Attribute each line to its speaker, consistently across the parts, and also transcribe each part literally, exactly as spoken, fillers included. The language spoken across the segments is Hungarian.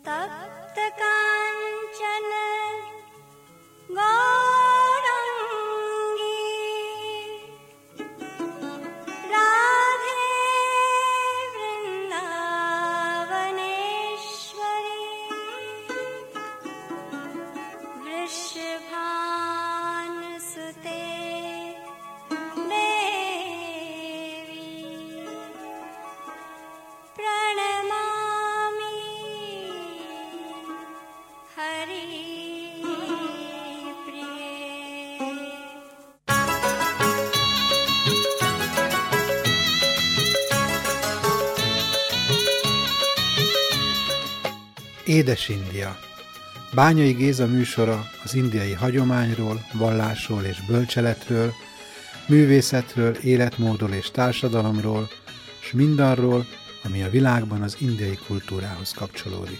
Speaker 1: Édes India. Bányai Géza műsora az indiai hagyományról, vallásról és bölcseletről, művészetről, életmódról és társadalomról, s mindarról, ami a világban az indiai kultúrához kapcsolódik.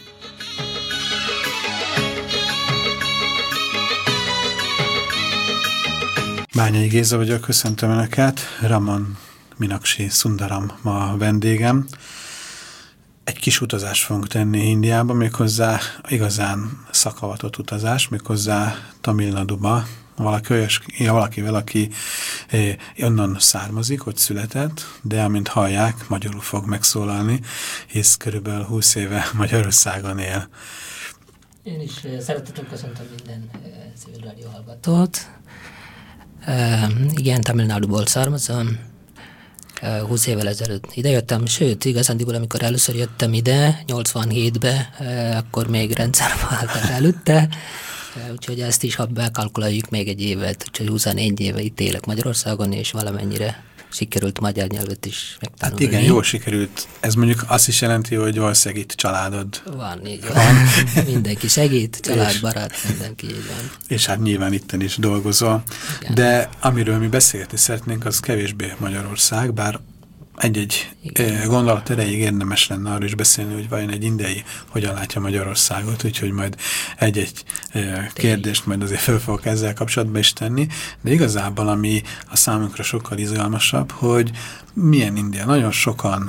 Speaker 1: Bányai Géza vagyok, köszöntöm Önöket, Raman Minakshi Sundaram ma a vendégem. Egy kis utazást fogunk tenni Indiába, méghozzá igazán szakavatott utazás, méghozzá Tamil Naduba, valaki olyas, valakivel, aki eh, onnan származik, ott született, de amint hallják, magyarul fog megszólalni, hisz körülbelül húsz éve Magyarországon él.
Speaker 2: Én is szeretettel köszöntöm minden civil rádió hallgatót. Uh, igen, Tamil Naduból származom. húsz évvel ezelőtt idejöttem, sőt, igazándiból, amikor először jöttem ide, nyolcvanhétben, akkor még rendszerváltás előtte, úgyhogy ezt is, ha bekalkuláljuk még egy évet, úgyhogy huszonnégy éve itt élek Magyarországon, és valamennyire sikerült magyar nyelvet is megtanulni.
Speaker 1: Hát igen, jól sikerült. Ez mondjuk azt is jelenti, hogy valószínűleg itt családod
Speaker 2: van. Így van. Mindenki segít, családbarát, mindenki így van.
Speaker 1: És hát nyilván itten is dolgozol. Igen. De amiről mi beszélgetni szeretnénk, az kevésbé Magyarország, bár egy-egy igen. gondolat erejéig érdemes lenne arról is beszélni, hogy vajon egy indiai hogyan látja Magyarországot, úgyhogy majd egy-egy kérdést majd azért fel fogok ezzel kapcsolatban is tenni, de igazából ami a számunkra sokkal izgalmasabb, hogy milyen India. Nagyon sokan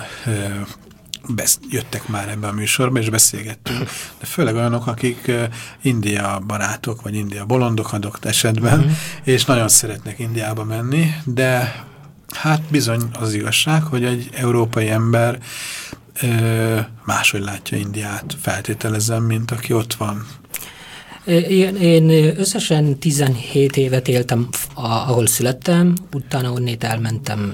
Speaker 1: jöttek már ebbe a műsorba, és beszélgettünk, de főleg olyanok, akik India barátok, vagy India bolondok adott esetben, mm-hmm. és nagyon szeretnek Indiába menni, de hát bizony az igazság, hogy egy európai ember ö, máshogy látja Indiát, feltételezem, mint aki ott van.
Speaker 2: Én, én összesen tizenhét évet éltem, ahol születtem, utána onnét elmentem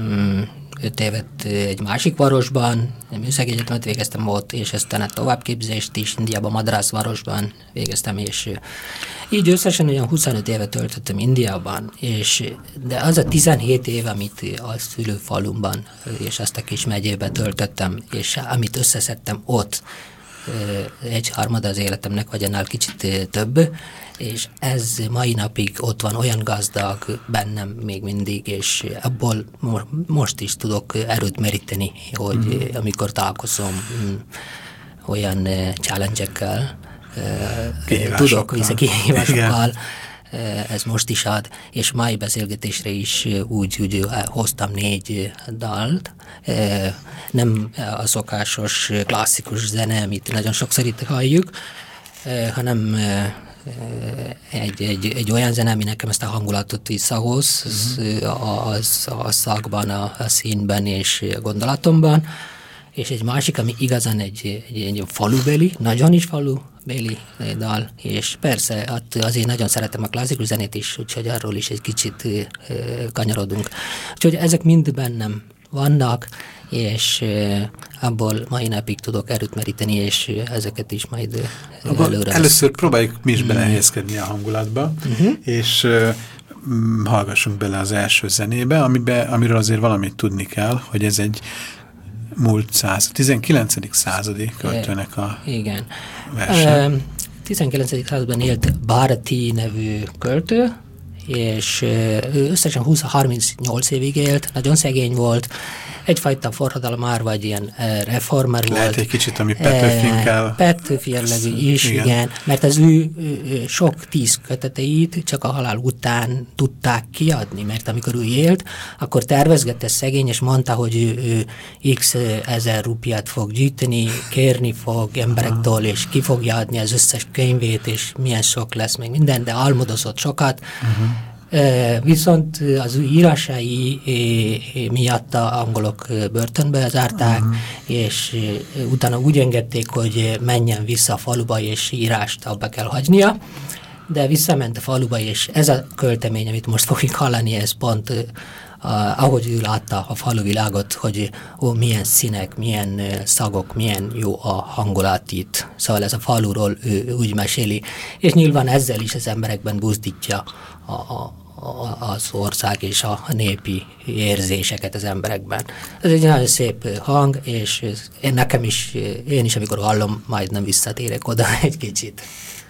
Speaker 2: öt évet egy másik városban, műszaki egyetemet végeztem ott, és aztán a továbbképzést is Indiában, Madrász városban végeztem, és így összesen olyan huszonöt évet töltöttem Indiában, és, de az a tizenhét év, amit a szülőfalumban és azt a kis megyében töltöttem, és amit összeszedtem ott, egy harmada az életemnek, vagy annál kicsit több, és ez mai napig ott van, olyan gazdag bennem még mindig, és abból most is tudok erőt meríteni, hogy mm-hmm. amikor találkozom olyan challenge-ekkel, tudok vissza kihívásokkal, ez most is ad, és mai beszélgetésre is úgy, úgy hoztam négy dalt, nem a szokásos klasszikus zene, amit nagyon sokszor itt halljuk, hanem egy, egy, egy olyan zene, ami nekem ezt a hangulatot visszahoz mm-hmm. az, a szakban, a, a színben és a gondolatomban, és egy másik, ami igazán egy, egy, egy falubeli, nagyon is falubeli dal, és persze azért nagyon szeretem a klasszikus zenét is, úgyhogy arról is egy kicsit kanyarodunk. Úgyhogy ezek mind bennem vannak, és abból mai napig tudok erőt meríteni, és ezeket is majd előre.
Speaker 1: Először próbáljuk mi is belehelyezkedni a hangulatba, uh-huh. és uh, hallgassunk bele az első zenébe, amiben, amiről azért valamit tudni kell, hogy ez egy múlt száz, tizenkilencedik századi költőnek a igen. verse.
Speaker 2: tizenkilencedik században élt Bharati nevű költő, és ő összesen húsz-harmincnyolc évig élt, nagyon szegény volt, egyfajta forradalmár, vagy ilyen reformer volt.
Speaker 1: Lehet egy kicsit, ami Petőfinkel.
Speaker 2: Petőfi jellegű is, igen. igen. Mert az ő, ő sok tíz köteteit csak a halál után tudták kiadni, mert amikor ő élt, akkor tervezgette szegény, és mondta, hogy ő, ő x ezer rupiát fog gyűjteni, kérni fog emberektől, és ki fogja adni az összes könyvét, és milyen sok lesz még minden, de álmodozott sokat. Uh-huh. Viszont az ő írásai miatt a angolok börtönbe zárták, uh-huh. és utána úgy engedték, hogy menjen vissza a faluba, és írást abba kell hagynia, de visszament a faluba, és ez a költemény, amit most fogjuk hallani, ez pont Uh, ahogy ő látta a faluvilágot, hogy ó, milyen színek, milyen uh, szagok, milyen jó a hangulat itt. Szóval ez a faluról ő, ő úgy meséli, és nyilván ezzel is az emberekben buzdítja a, a, a, az ország és a népi érzéseket az emberekben. Ez egy nagyon szép hang, és én nekem is, én is, amikor hallom, majdnem visszatérek oda egy kicsit.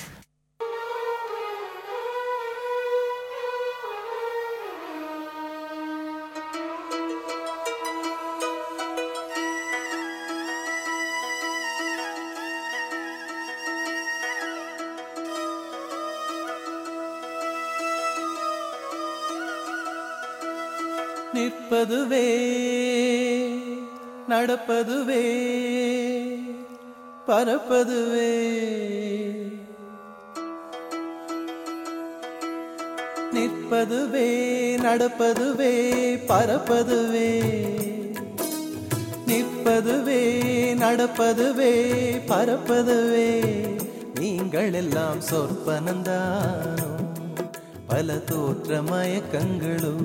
Speaker 3: நிற்பதுவே நடப்பதுவே பறப்பதுவே நிற்பதுவே நடப்பதுவே பறப்பதுவே நிற்பதுவே நடப்பதுவே பறப்பதுவே நீங்கள் எல்லாம் சொற்பனந்தானோ பல தோற்ற மயக்கங்களும்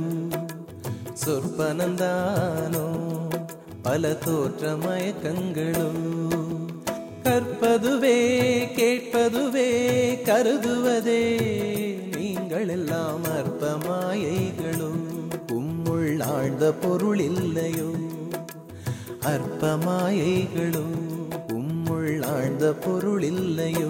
Speaker 3: சொற்பனந்தானோ பல தோற்ற மயக்கங்களும் கற்பதுவே கேட்பதுவே கருதுவதே நீங்கள் எல்லாம் அற்ப மாயைகளும் உம்முள் ஆழ்ந்த பொருள் இல்லையோ அற்ப மாயைகளும் உம்முள் ஆழ்ந்த பொருள் இல்லையோ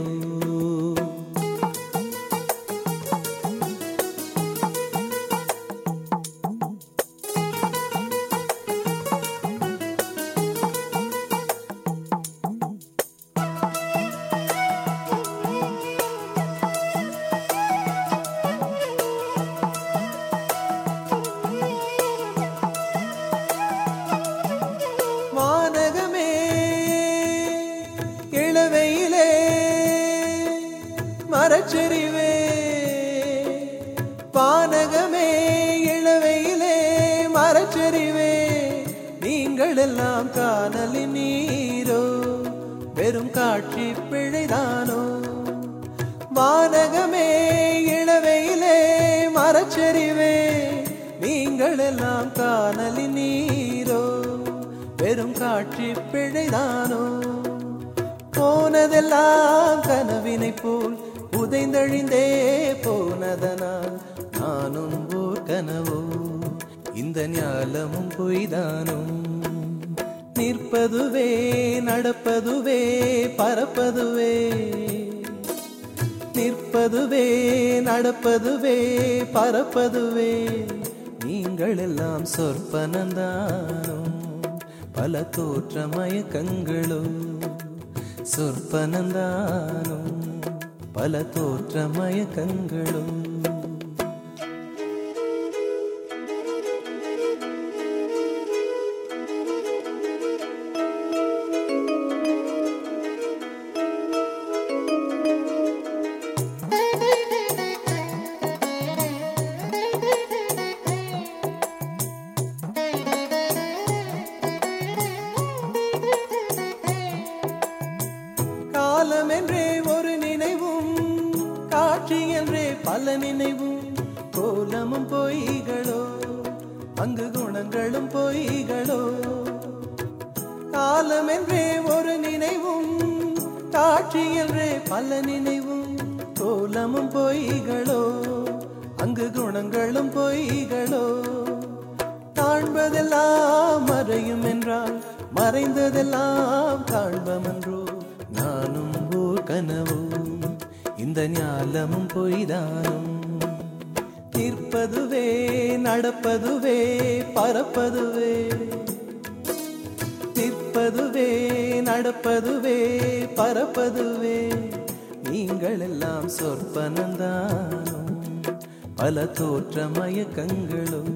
Speaker 3: மரச்செறிவே பானகமே இளவையிலே மரச்செறிவே நீங்கள் எல்லாம் காணலின் நீரோ வெறும் காட்சி பிழைதானோ வானகமே இளவையிலே மரச்செறிவே நீங்கள் எல்லாம் காணலின் நீரோ வெறும் காட்சி பிழைதானோ போனதெல்லாம் கனவினை போல் உதைந்தழிந்தே போனதனால் நானும் ஓர் கனவோ இந்த ஞாலமும் பொய்தானோ நிற்பதுவே நடப்பதுவே பறப்பதுவே நிற்பதுவே நடப்பதுவே பறப்பதுவே நீங்கள் எல்லாம் சொற்பனந்தானோ பல தோற்ற மயக்கங்களும் சொற்பனந்தானோ பல தோற்ற மயக்கங்களும் காலம் என்றே ஒரு நினைவும் காட்சி என்றே பல நினைவும் கோலமும் பொய்களோ அங்கு குணங்களும் பொய்களோ காலம் என்றே ஒரு நினைவும் காட்சி என்றே பல நினைவும் கோலமும் பொய்களோ அங்கு குணங்களும் பொய்களோ காண்பதெல்லாம் மறையும் என்றால் மறைந்ததெல்லாம் காண்பமன்றோ நானும் ஓர் கனவோ இந்த ஞாலமும் பொய்தானும் நிற்பதுவே நடப்பதுவே பறப்பதுவே கேட்பதுவே நடப்பதுவே பறப்பதுவே நீங்கள் எல்லாம் சொற்பனந்தானும் பல தோற்ற மயக்கங்களும்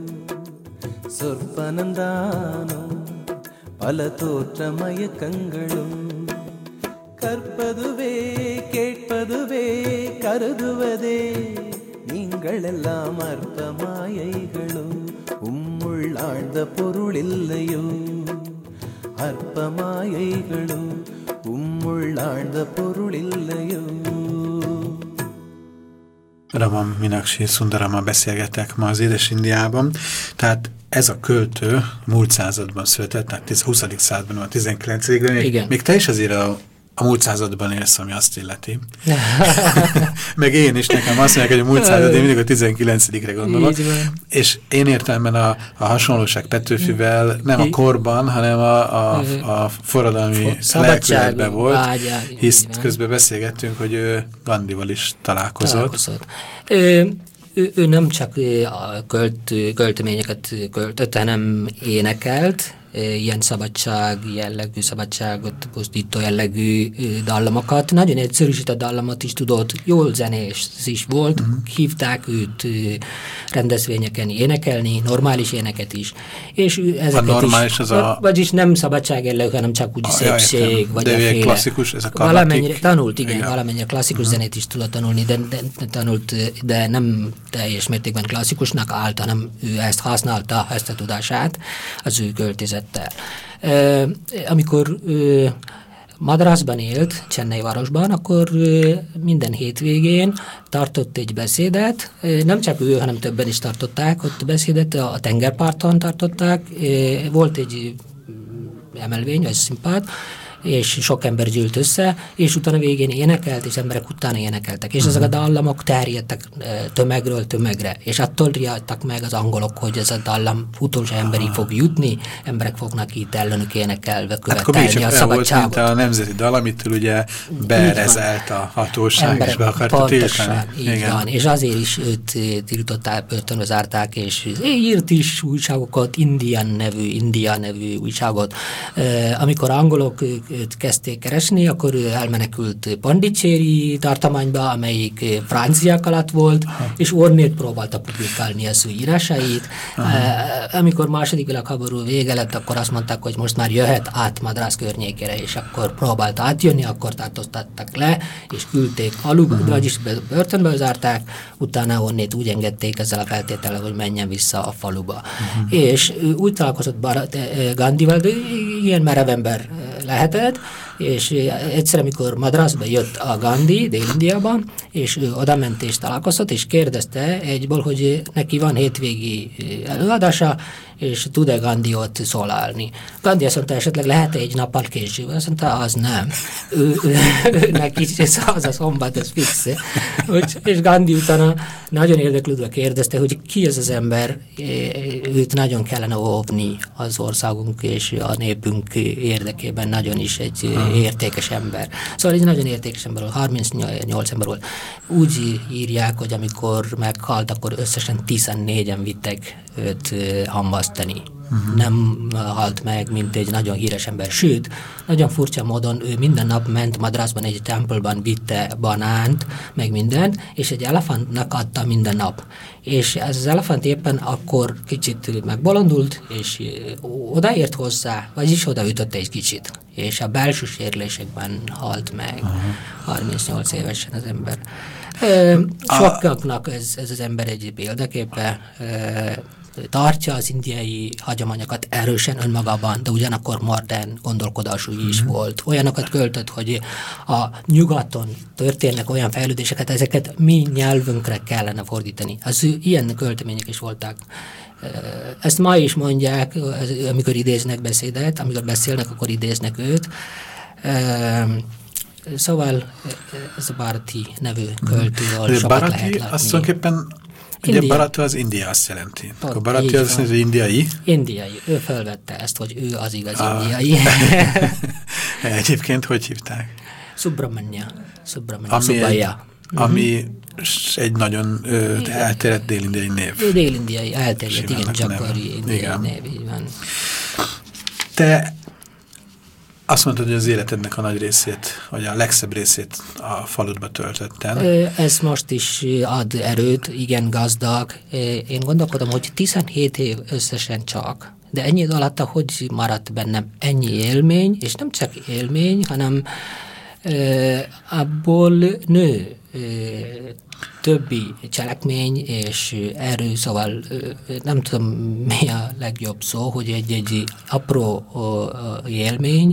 Speaker 3: சொற்பனந்தானும் பல தோற்ற மயக்கங்களும் கற்பதுவே கேட்பதுவே கருதுவதே நீங்கள் எல்லாம் அற்ப மாயைகளும் உம்முள் ஆழ்ந்த பொருள் இல்லையோ அற்ப மாயைகளும் உம்முள் ஆழ்ந்த பொருள் ilலையோ.
Speaker 1: Raman Meenakshi Sundarammal beszélgetek ma az Édes Indiában. Tehát ez a költő múlt században született, tehát a huszadik században, a tizenkilencedikben. Még, még te is azért a, a múlt században élsz, ami azt illeti. Meg én is, nekem azt mondják, hogy a múlt század, én mindig a tizenkilencedikre gondolok. És én értelemben a, a hasonlóság Petőfivel nem a korban, hanem a, a, a forradalmi lelkületben volt, hisz közben beszélgettünk, hogy ő Gandhival is találkozott.
Speaker 2: találkozott. Ő, ő, ő nem csak a költ, költeményeket költött, hanem énekelt, ilyen szabadság jellegű, szabadságot pusztító jellegű dallamokat. Nagyon egyszerűsített dallamot is tudott, jól zenés is volt, uh-huh. hívták őt rendezvényeken énekelni, normális éneket is. És ezeket
Speaker 1: a normális
Speaker 2: is,
Speaker 1: az a...
Speaker 2: vagyis nem szabadság jellegű, hanem csak úgy a, szépség, vagy
Speaker 1: de
Speaker 2: a féle.
Speaker 1: Klasszikus, ez a karlatik.
Speaker 2: Valamennyire tanult, igen, igen. valamennyire klasszikus uh-huh. zenét is tudott tanulni, de, de, de tanult, de nem teljes mértékben klasszikusnak állt, hanem ő ezt használta, ezt a tudását az ő költézettel. Uh, amikor uh, Madrasban élt, Chennai városban, akkor uh, minden hétvégén tartott egy beszédet, uh, nem csak ő, hanem többen is tartották ott beszédet, a tengerparton tartották, uh, volt egy emelvény, vagy színpad, és sok ember gyűlt össze, és utána végén énekelt, és emberek utána énekeltek. És uh-huh. ezek a dallamok terjedtek tömegről tömegre, és attól riadtak meg az angolok, hogy ez a dallam utolsó emberig uh-huh. fog jutni, emberek fognak itt ellenük énekelve követelni hát, a szabadságot.
Speaker 1: Volt, mint a nemzeti dal, amitől ugye berezelt a hatóság, emberek, és be akarta tiltani.
Speaker 2: Így van, és azért is őt tiltották, börtönbe zárták, és írt is újságokat, Indian nevű, India nevű újságot. Amikor angolok őt kezdték keresni, akkor ő elmenekült Pandicséri tartományba, amelyik franciák alatt volt, aha. és onnét próbálta publikálni az ő írásait. Aha. Amikor második világháború vége lett, akkor azt mondták, hogy most már jöhet át Madrás környékére, és akkor próbált átjönni, akkor tartóztattak le, és küldték faluba, uh-huh. vagyis börtönbe zárták, utána onnét úgy engedték ezzel a feltétellel, hogy menjen vissza a faluba. Uh-huh. És úgy találkozott Gandhival, de ilyen merev ember lehetett, és egyszer, amikor Madrasba jött a Gandhi Dél-Indiában, és ő oda ment és találkozott, és kérdezte egyből, hogy neki van hétvégi előadása, és tud-e Gandhi ott szólálni. Gandhi azt mondta, esetleg lehet egy nappal később. Azt mondta, az nem. Ő, ő, ő, neki az a szombat, ez fix. És Gandhi utána nagyon érdeklődve kérdezte, hogy ki ez az ember, őt nagyon kellene óvni az országunk és a népünk érdekében, nagyon is egy értékes ember. Szóval egy nagyon értékes ember volt, harmincnyolc ember volt. Úgy írják, hogy amikor meghalt, akkor összesen tiszennégyen vittek őt hamvasztani. Uh-huh. Nem halt meg, mint egy nagyon híres ember. Sőt, nagyon furcsa módon ő minden nap ment Madrasban egy templomban, vitte banánt, meg mindent, és egy elefántnak adta minden nap. És ez az elefánt éppen akkor kicsit megbolondult, és odaért hozzá, vagyis odaütötte egy kicsit. És a belső sérülésekben halt meg. Uh-huh. harmincnyolc évesen az ember. Sokaknak ez, ez az ember egy példaképe, tartja az indiai hagyományokat erősen önmagában, de ugyanakkor modern gondolkodású is mm-hmm. volt. Olyanokat költött, hogy a nyugaton történnek olyan fejlődéseket, ezeket mi nyelvünkre kellene fordítani. Az ilyen költemények is voltak. Ezt ma is mondják, amikor idéznek beszédet, amikor beszélnek, akkor idéznek őt. Szóval ez a Bharati nevű költőről sokat
Speaker 1: Bharati
Speaker 2: lehet látni.
Speaker 1: Azt tulajdonképpen ugye Bharati az India azt jelenti. Ott, akkor Bharati az az indiai?
Speaker 2: Indiai. Ő felvette ezt, hogy ő az igaz ah. indiai.
Speaker 1: Egyébként hogy hívták?
Speaker 2: Subramanya. Subramanya. Subaya.
Speaker 1: Ami egy nagyon ö, elterjedt dél-indiai név.
Speaker 2: Dél-indiai elterjedt, igen, gyakori indiai név. Így van.
Speaker 1: Te Azt mondtad, hogy az életednek a nagy részét, vagy a legszebb részét a faludba töltötted.
Speaker 2: Ez most is ad erőt, igen gazdag. Én gondolkodom, hogy tizenhét év összesen csak, de ennyi idő alatt, hogy maradt bennem ennyi élmény, és nem csak élmény, hanem abból nő többi cselekmény és erő, szóval nem tudom mi a legjobb szó, hogy egy-egy apró élmény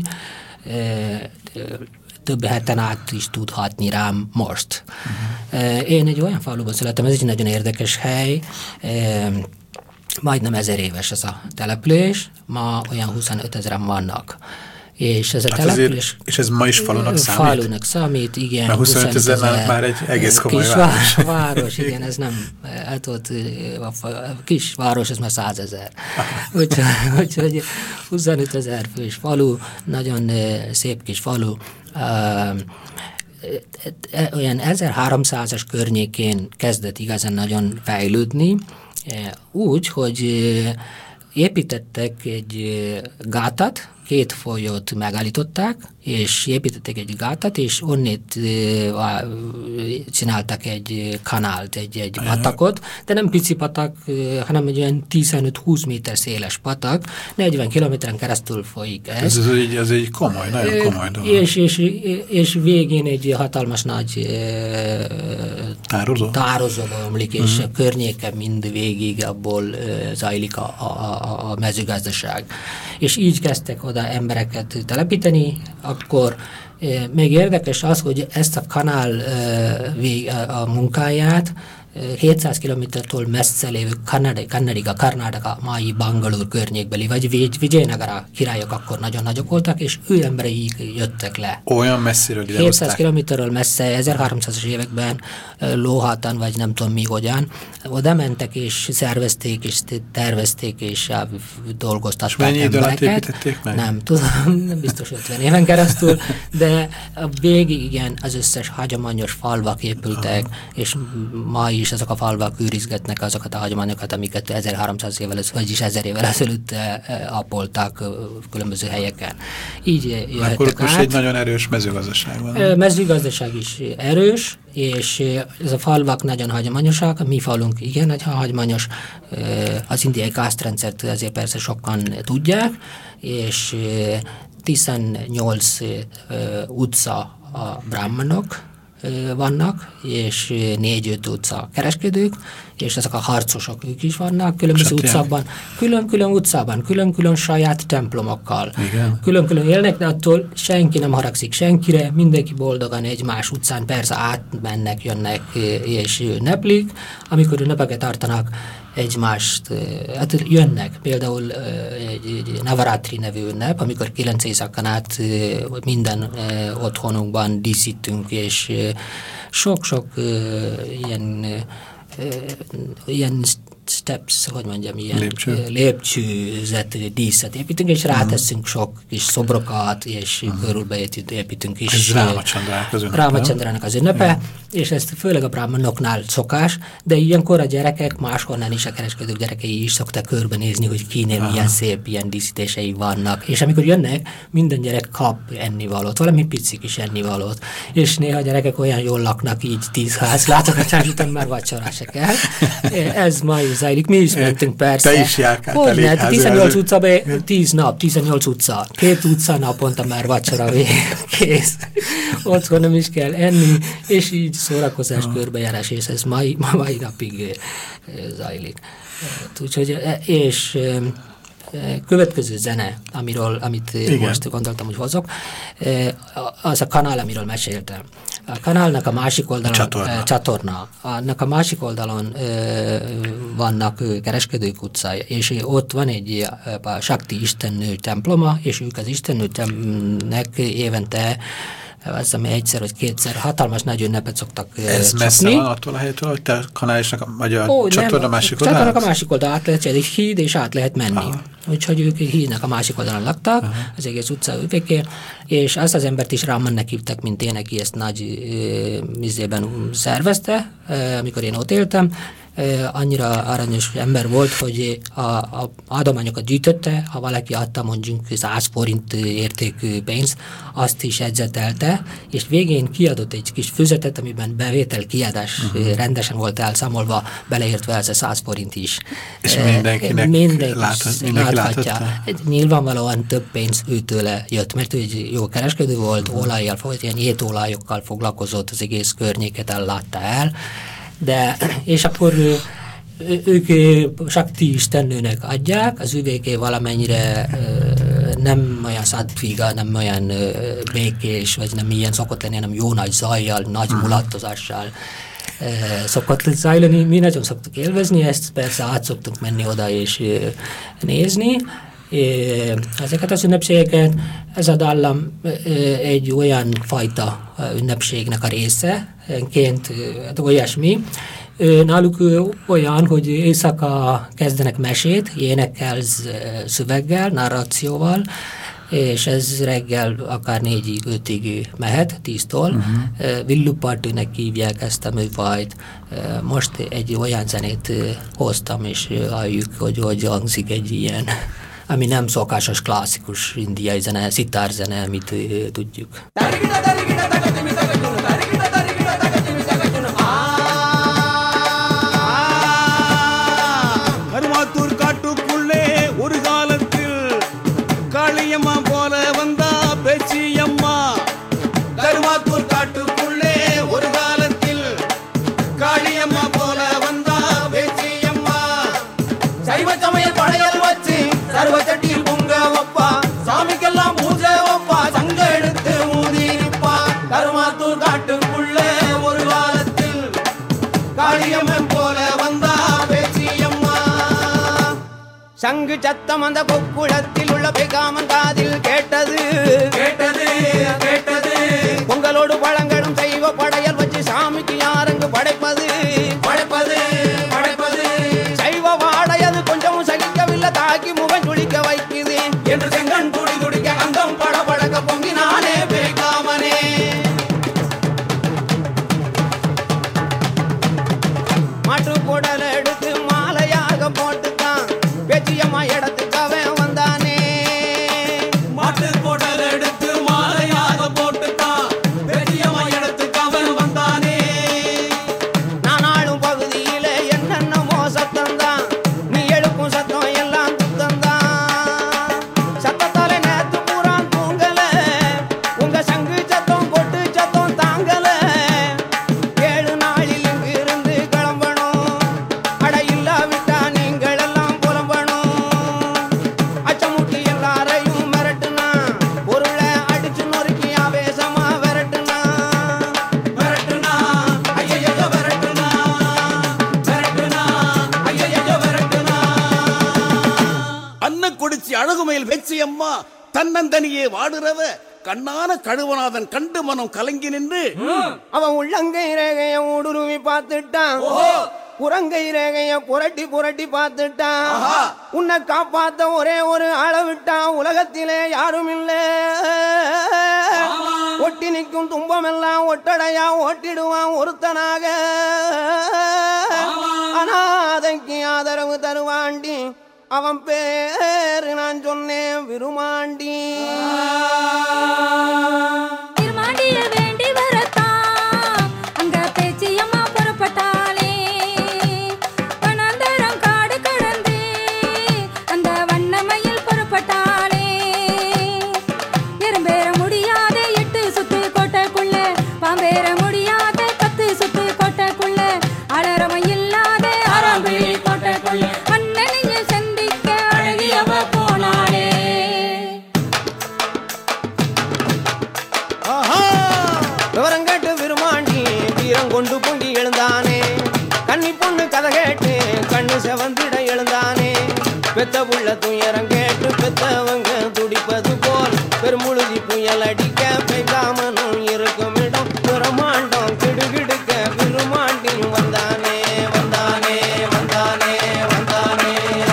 Speaker 2: több heten át is tud hatni rám most. Uh-huh. Én egy olyan faluban születtem, ez egy nagyon érdekes hely, majdnem ezer éves ez a település, ma olyan huszonöt ezeren vannak. És ez a hát település...
Speaker 1: És ez ma is falunak számít?
Speaker 2: Falunak számít, igen.
Speaker 1: Mert huszonöt ezer már egy egész komoly kis város.
Speaker 2: város, igen, ez nem... Hát ott a kis város, ez már százezer. Úgyhogy, úgyhogy huszonöt ezer fős falu, nagyon szép kis falu. Olyan ezerháromszázas környékén kezdett igazán nagyon fejlődni, úgy, hogy építettek egy gátat, két folyót megállították, és építettek egy gátat, és onnét csináltak egy kanált, egy, egy patakot, de nem pici patak, hanem egy olyan tizenöt-húsz méter széles patak, negyven kilométeren keresztül folyik ez.
Speaker 1: Ez, ez, egy, ez egy komoly, nagyon komoly dolog.
Speaker 2: És, és, és végén egy hatalmas nagy
Speaker 1: tározó,
Speaker 2: tározó omlik, és uh-huh. a környéke mind végig abból zajlik a, a, a mezőgazdaság. És így kezdtek oda embereket telepíteni, akkor e, még érdekes az, hogy ezt a kanál e, vég, a munkáját hétszáz kilométertől messze lévő Kannadiga, Karnataka, mai Bangalore környékbeli, vagy Vijayanagar királyok akkor nagyon nagyok voltak, és ő emberei jöttek le.
Speaker 1: Olyan messziről ide
Speaker 2: hétszáz kilométerről messze, ezerháromszázas években lóhátan, vagy nem tudom mi hogyan, oda mentek, és szervezték, és tervezték, és dolgoztatták
Speaker 1: és
Speaker 2: embereket.
Speaker 1: Mennyi építették meg?
Speaker 2: Nem tudom, nem biztos ötven éven keresztül, de a végig igen, az összes hagyományos falvak épültek, aha. és ma is azok a falvak őrizgetnek azokat a hagyományokat, amiket ezerháromszáz évvel, vagyis ezer évvel ezelőtt ápoltak különböző helyeken. Így jöhettek
Speaker 1: akkor
Speaker 2: át.
Speaker 1: Most egy nagyon erős mezőgazdaság van.
Speaker 2: Mezőgazdaság is erős, és ez a falvak nagyon hagyományosak, mi falunk igen, egy hagyományos, az indiai kásztrendszert azért persze sokan tudják, és tizennyolc utca a brahmanok vannak, és négy-öt utca kereskedők, és ezek a harcosok ők is vannak, különböző utcában, külön-külön utcában, külön-külön saját templomokkal. Igen. Külön-külön élnek, de attól senki nem haragszik senkire, mindenki boldogan egymás utcán, persze átmennek, jönnek és ünneplik, amikor ünnepeket tartanak, egymást, hát jönnek, például egy, egy Navaratri nevű ünnep, amikor kilenc éjszakán át minden otthonunkban díszítünk, és sok-sok ilyen, ilyen steps, hogy mondjam, ilyen Lépcső. lépcsőzet díszet építünk, és ráteszünk sok kis szobrokat, és uh-huh. körülbeépítünk is.
Speaker 1: Ez Rámacsandrának az ünnepe.
Speaker 2: Rámacsandrának az ünnepe, yeah. és ezt főleg a brahmanoknál szokás, de ilyenkor a gyerekek, máshonnan is a kereskedők gyerekei is szoktak körbenézni, hogy kinél uh-huh. milyen szép ilyen díszítései vannak. És amikor jönnek, minden gyerek kap ennivalót, valami pici kis ennivalót, és néha a gyerekek olyan jól laknak, így tíz ház látogatás után már vacsora se kell. Ez ma is zajlik, mi is mentünk persze.
Speaker 1: Te is járkáltál.
Speaker 2: Hogy ne, tizennyolc utca, tíz nap, tizennyolc utca, két utca naponta már vacsora kész. Otthon nem is kell enni, és így szórakozás, ah. körbejárás, és ez mai, mai napig zajlik. Úgyhogy, és következő zene, amiről, amit igen. most gondoltam, hogy hozok, az a kanál, amiről meséltem. A kanálnak a másik oldalon, csatorna, csatorna annak a másik oldalon vannak kereskedők utcája, és ott van egy a Sakti istennő temploma, és ők az istennőnek évente azt hiszem egyszer vagy kétszer hatalmas nagy ünnepet szoktak
Speaker 1: Ez
Speaker 2: csapni.
Speaker 1: messze van attól a helytől, hogy te a kanálisnak, vagy a Ó, csatorna nem, másik oldalán?
Speaker 2: Csatornak a másik oldalán át lehet, egy híd, és át lehet menni. Aha. Úgyhogy ők hídnek a másik oldalon laktak, aha. az egész utca ővéké, és azt az embert is Ramannek hívtak, mint én, aki ezt nagy mizében szervezte, amikor én ott éltem, annyira aranyos ember volt, hogy a, a adományokat gyűjtötte, ha valaki adta mondjuk száz forint értékű pénzt, azt is edzetelte, és végén kiadott egy kis füzetet, amiben bevétel kiadás uh-huh. rendesen volt elszámolva, beleértve ez a száz forint is.
Speaker 1: És mindenkinek
Speaker 2: mindenki
Speaker 1: láthat, mindenki
Speaker 2: láthatja. Nyilvánvalóan több pénz őtőle jött, mert ő egy jó kereskedő volt, uh-huh. olajjal, ilyen étolajokkal foglalkozott, az egész környéket ellátta el, de, és akkor ők Sakti istennőnek adják, az üvéké valamennyire nem olyan szadviga, nem olyan békés, vagy nem ilyen szokott lenni, hanem jó nagy zajjal, nagy mulattozással szokott zajlani. Mi nagyon szoktuk élvezni ezt, persze át szoktunk menni oda és nézni. Ezeket az ünnepségeket, ez a dallam egy olyan fajta ünnepségnek a része, enként olyasmi. Náluk olyan, hogy éjszaka kezdenek mesét, énekkel, szöveggel, narrációval, és ez reggel akár négyig, ötig mehet, tíztól. Uh-huh. Villupartűnek hívják ezt a műfajt. Most egy olyan zenét hoztam, és halljuk, hogy hogy hangzik egy ilyen, ami nem szokásos, klasszikus indiai zene, szitárzene, amit tudjuk.
Speaker 4: சங்கு சத்தம் அந்த கொக்குளத்தில் உள்ள பெகாமன் காதில் கேட்டது கேட்டது கேட்டது பொங்கலோடு பழங்களும் செய்வ படையல் வச்சு சாமிக்கு யாரங்கு படைப்பது படைப்பது படைப்பது செய்வ வாடையது கொஞ்சம் சகிக்கவில்லை தாக்கி முகம் சுளிக்க வைக்குது என்று செங்கன் துடி துடிக்க அங்கம் பட பழக்க பொங்கினானே பெகாமனே மாட்டு குடல எடுத்து மாலையாக போட்டு பேச்சியம்மா இடத்துக்கு அவன் வந்தானே மாட்டு போடல் எடுத்து மாலையாக போட்டுட்டான் பேச்சியம்மா இடத்துக்கு அவன் வந்தானே நானாளும் பகுதியில என்னென்னமோ சத்தம் தான் நீ எழுப்பும் சத்தம் எல்லாம் துத்தம் தான் சத்தத்தால நேத்து பூரா தூங்கல உங்க சங்கு சத்தம் கொட்டு சத்தம் தாங்கல ஏழு நாளில் இங்கு இருந்து கிளம்பணும் அட இல்லாவிட்டா நீங்கள் எல்லாம்
Speaker 5: அழகுமையில் வெச்சியம்மா தன்னந்தனியே வாடுறவ கண்ணான கழுவநாதன் கண்டு மனம் கலங்கி நின்று
Speaker 4: அவன் உள்ளங்கை ரேகைய ஊடுருவி பார்த்துட்டான், புறங்கை ரேகைய புரட்டி புரட்டி பார்த்துட்டான். உன்னை காப்பாத்த ஒரே ஒரு ஆளை விட்டான், உலகத்திலே யாரும் இல்லை. ஒட்டி நிற்கும் துன்பம் எல்லாம் ஒட்டடையா ஓட்டிடுவான் ஒருத்தனாக. அனாதைக்கு ஆதரவு தருவாண்டி, அவன் பேரு நான் சொன்னேன் விருமாண்டி.
Speaker 6: விருமாண்டிய வேண்டி வரத்தான் அங்க பேச்சியம்மா புறப்பட்டாளே. வனாந்தரம் காடு கடந்து அந்த வண்ணமயில் புறப்பட்டாளே. எறும்பேற முடியாத எட்டு சுத்து கோட்டைக்குள்ள, பாம்பேற முடியாத பத்து சுத்து கோட்டைக்குள்ள, அலரம இல்லாத ஆறாம்பிழி கோட்டைக்குள்ள அண்ணனையில் சந்திக்க அழகியவ போனாளே.
Speaker 4: விவரங்கேட்டு விருமாண்டி வீரம் கொண்டு பொங்கி எழுந்தானே. கன்னி பொண்ணு கதை கேட்டு கண்ணு செவந்திட எழுந்தானே. பெத்த புள்ள துயரம் கேட்டு பெத்தவங்க துடிப்பது போல் பெருமுழுதி புயல் அடிக்க பெய்தாமனும் இருக்கும் இடம் பிரமாண்டம் கிடுகிடுக்க விருமாண்டியும் வந்தானே வந்தானே வந்தானே வந்தானே.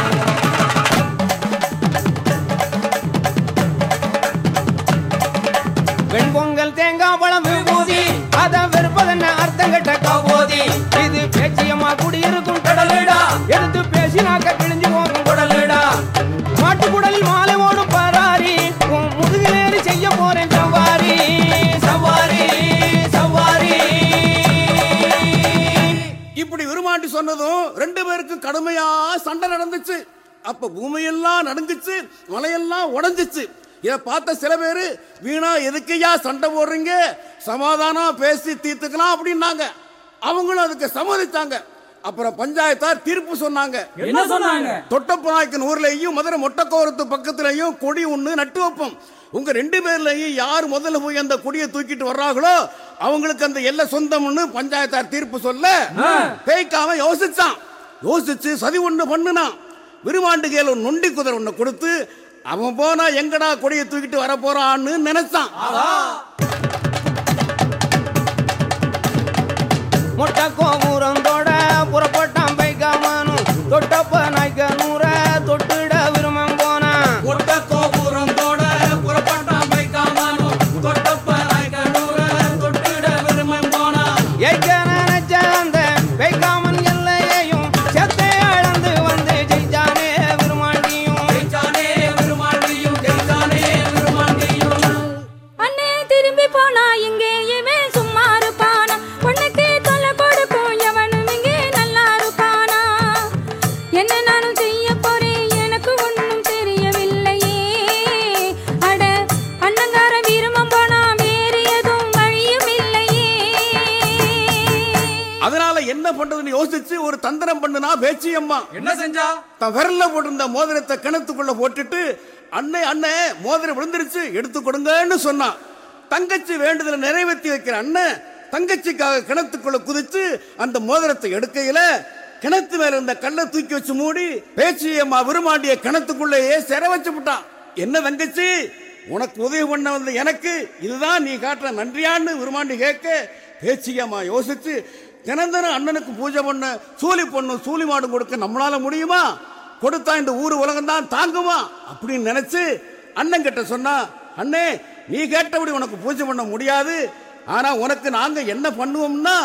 Speaker 4: வெண்பொங்கல் தேங்காய் பழம் விபூதி, அத வெறுப்பதென்ன அர்த்தம் கட்ட கபோதி. இது பேச்சியம்மா குடியிருக்கும் கடை
Speaker 5: சொன்னதும் ரெண்டு பேருக்கும் கடுமையா சண்டை நடந்துச்சு. அப்ப பூமியெல்லாம் நடுங்குச்சு, மலையெல்லாம் உடைஞ்சிச்சு. இதை பார்த்த சில பேரு வீணா எதுக்கையா சண்டை போடுறீங்க, சமாதானம் பேசி தீர்த்துக்கலாம் அப்படின்னாங்க. அவங்களும் அதுக்கு சம்மதித்தாங்க. அப்புறம் பஞ்சாயத்தார் தீர்ப்பு சொன்னாங்க.
Speaker 7: என்ன சொன்னாங்க?
Speaker 5: தொட்டப்பநாயக்கன் ஊர்லயும் மதுரை மொட்டக்கோரத்து பக்கத்துலயும் கொடி ஒண்ணு நட்டு வைப்போம். உங்க ரெண்டு பேர்லயும் யார் முதல்ல போய் அந்த கொடியை தூக்கிட்டு வர்றாங்களோ அவங்களுக்கு அந்த எல்லை சொந்தம்னு பஞ்சாயத்தார் தீர்ப்பு சொல்ல பேய்க்காம யோசிச்சான். யோசிச்சு சதி ஒண்ணு பண்ணுனான். விருமாண்டுகையில நொண்டி குதிரை ஒண்ணு கொடுத்து அவன் போனா எங்கடா கொடியை தூக்கிட்டு வர போறான்னு நினைச்சான்.
Speaker 4: மொட்டை கோபுரந்தோட புறப்பட்டான் பைக்காமனும் தொட்டப்ப நாய்க்க நூற தொட்டுட விரும்பம் போனான்.
Speaker 7: மொட்டை கோபுரந்தோட புறப்பட்டான் பைக்காமனும் தொட்டப்ப நாய்க்க நூற தொட்டுட விரும்பம் போனான்.
Speaker 4: ஏய்க்க நினைச்ச அந்த பைக்காமன் எல்லையையும் செத்தை அளந்து வந்து ஜெயிச்சானே விருமாண்டியும்.
Speaker 7: ஜெயிச்சானே விருமாண்டியும், ஜெயிச்சானே விருமாண்டியும்.
Speaker 6: அண்ணே திரும்பி போனா இங்கே இவன் சும்மா இருப்பானா, பொண்ணுக்கு தொல்லை கொடுக்கும் எவனும் இங்கே நல்லா இருப்பானா. என்ன நானும் செய்ய போறேன் எனக்கு ஒன்றும் தெரியவில்லையே. அட அண்ணங்கார விரும்பம் போனா வேறு எதுவும் வழியும் இல்லையே.
Speaker 5: அதனால என்ன பண்றதுன்னு யோசிச்சு ஒரு தந்திரம் பண்ணுனா பேச்சியம்மா.
Speaker 7: என்ன செஞ்சா?
Speaker 5: தன் விரல்ல போட்டிருந்த மோதிரத்தை கிணத்துக்குள்ள போட்டுட்டு அண்ணே அண்ணே மோதிரம் விழுந்துருச்சு எடுத்து கொடுங்கன்னு சொன்னான். தங்கச்சி வேண்டுதலை நிறைவேற்றி வைக்கிற அண்ணன் தங்கச்சிக்காக கிணத்துக்குள்ள குதிச்சு அந்த மோதிரத்தை எடுக்கையில கிணத்து மேல இருந்த கல்லை தூக்கி வச்சு மூடி பேச்சியம்மா விருமாண்டிய கிணத்துக்குள்ளேயே சிற வச்சு விட்டான். என்ன தங்கச்சி, உனக்கு உதவி பண்ண வந்த எனக்கு இதுதான் நீ காட்டுற நன்றியான்னு விருமாண்டி கேட்க பேச்சியம்மா யோசிச்சு தினந்தனம் அண்ணனுக்கு பூஜை பண்ண சூலி பொண்ணு சூலி மாடு கொடுக்க நம்மளால முடியுமா, கொடுத்தா இந்த ஊரு உலகம் தான் தாங்குமா அப்படின்னு நினைச்சு அண்ணன் கிட்ட சொன்னா, அண்ணே நீ கேட்டபடி உனக்கு பூஜை பண்ண முடியாது, ஆனா உனக்கு நாங்க என்ன பண்ணுவோம்னா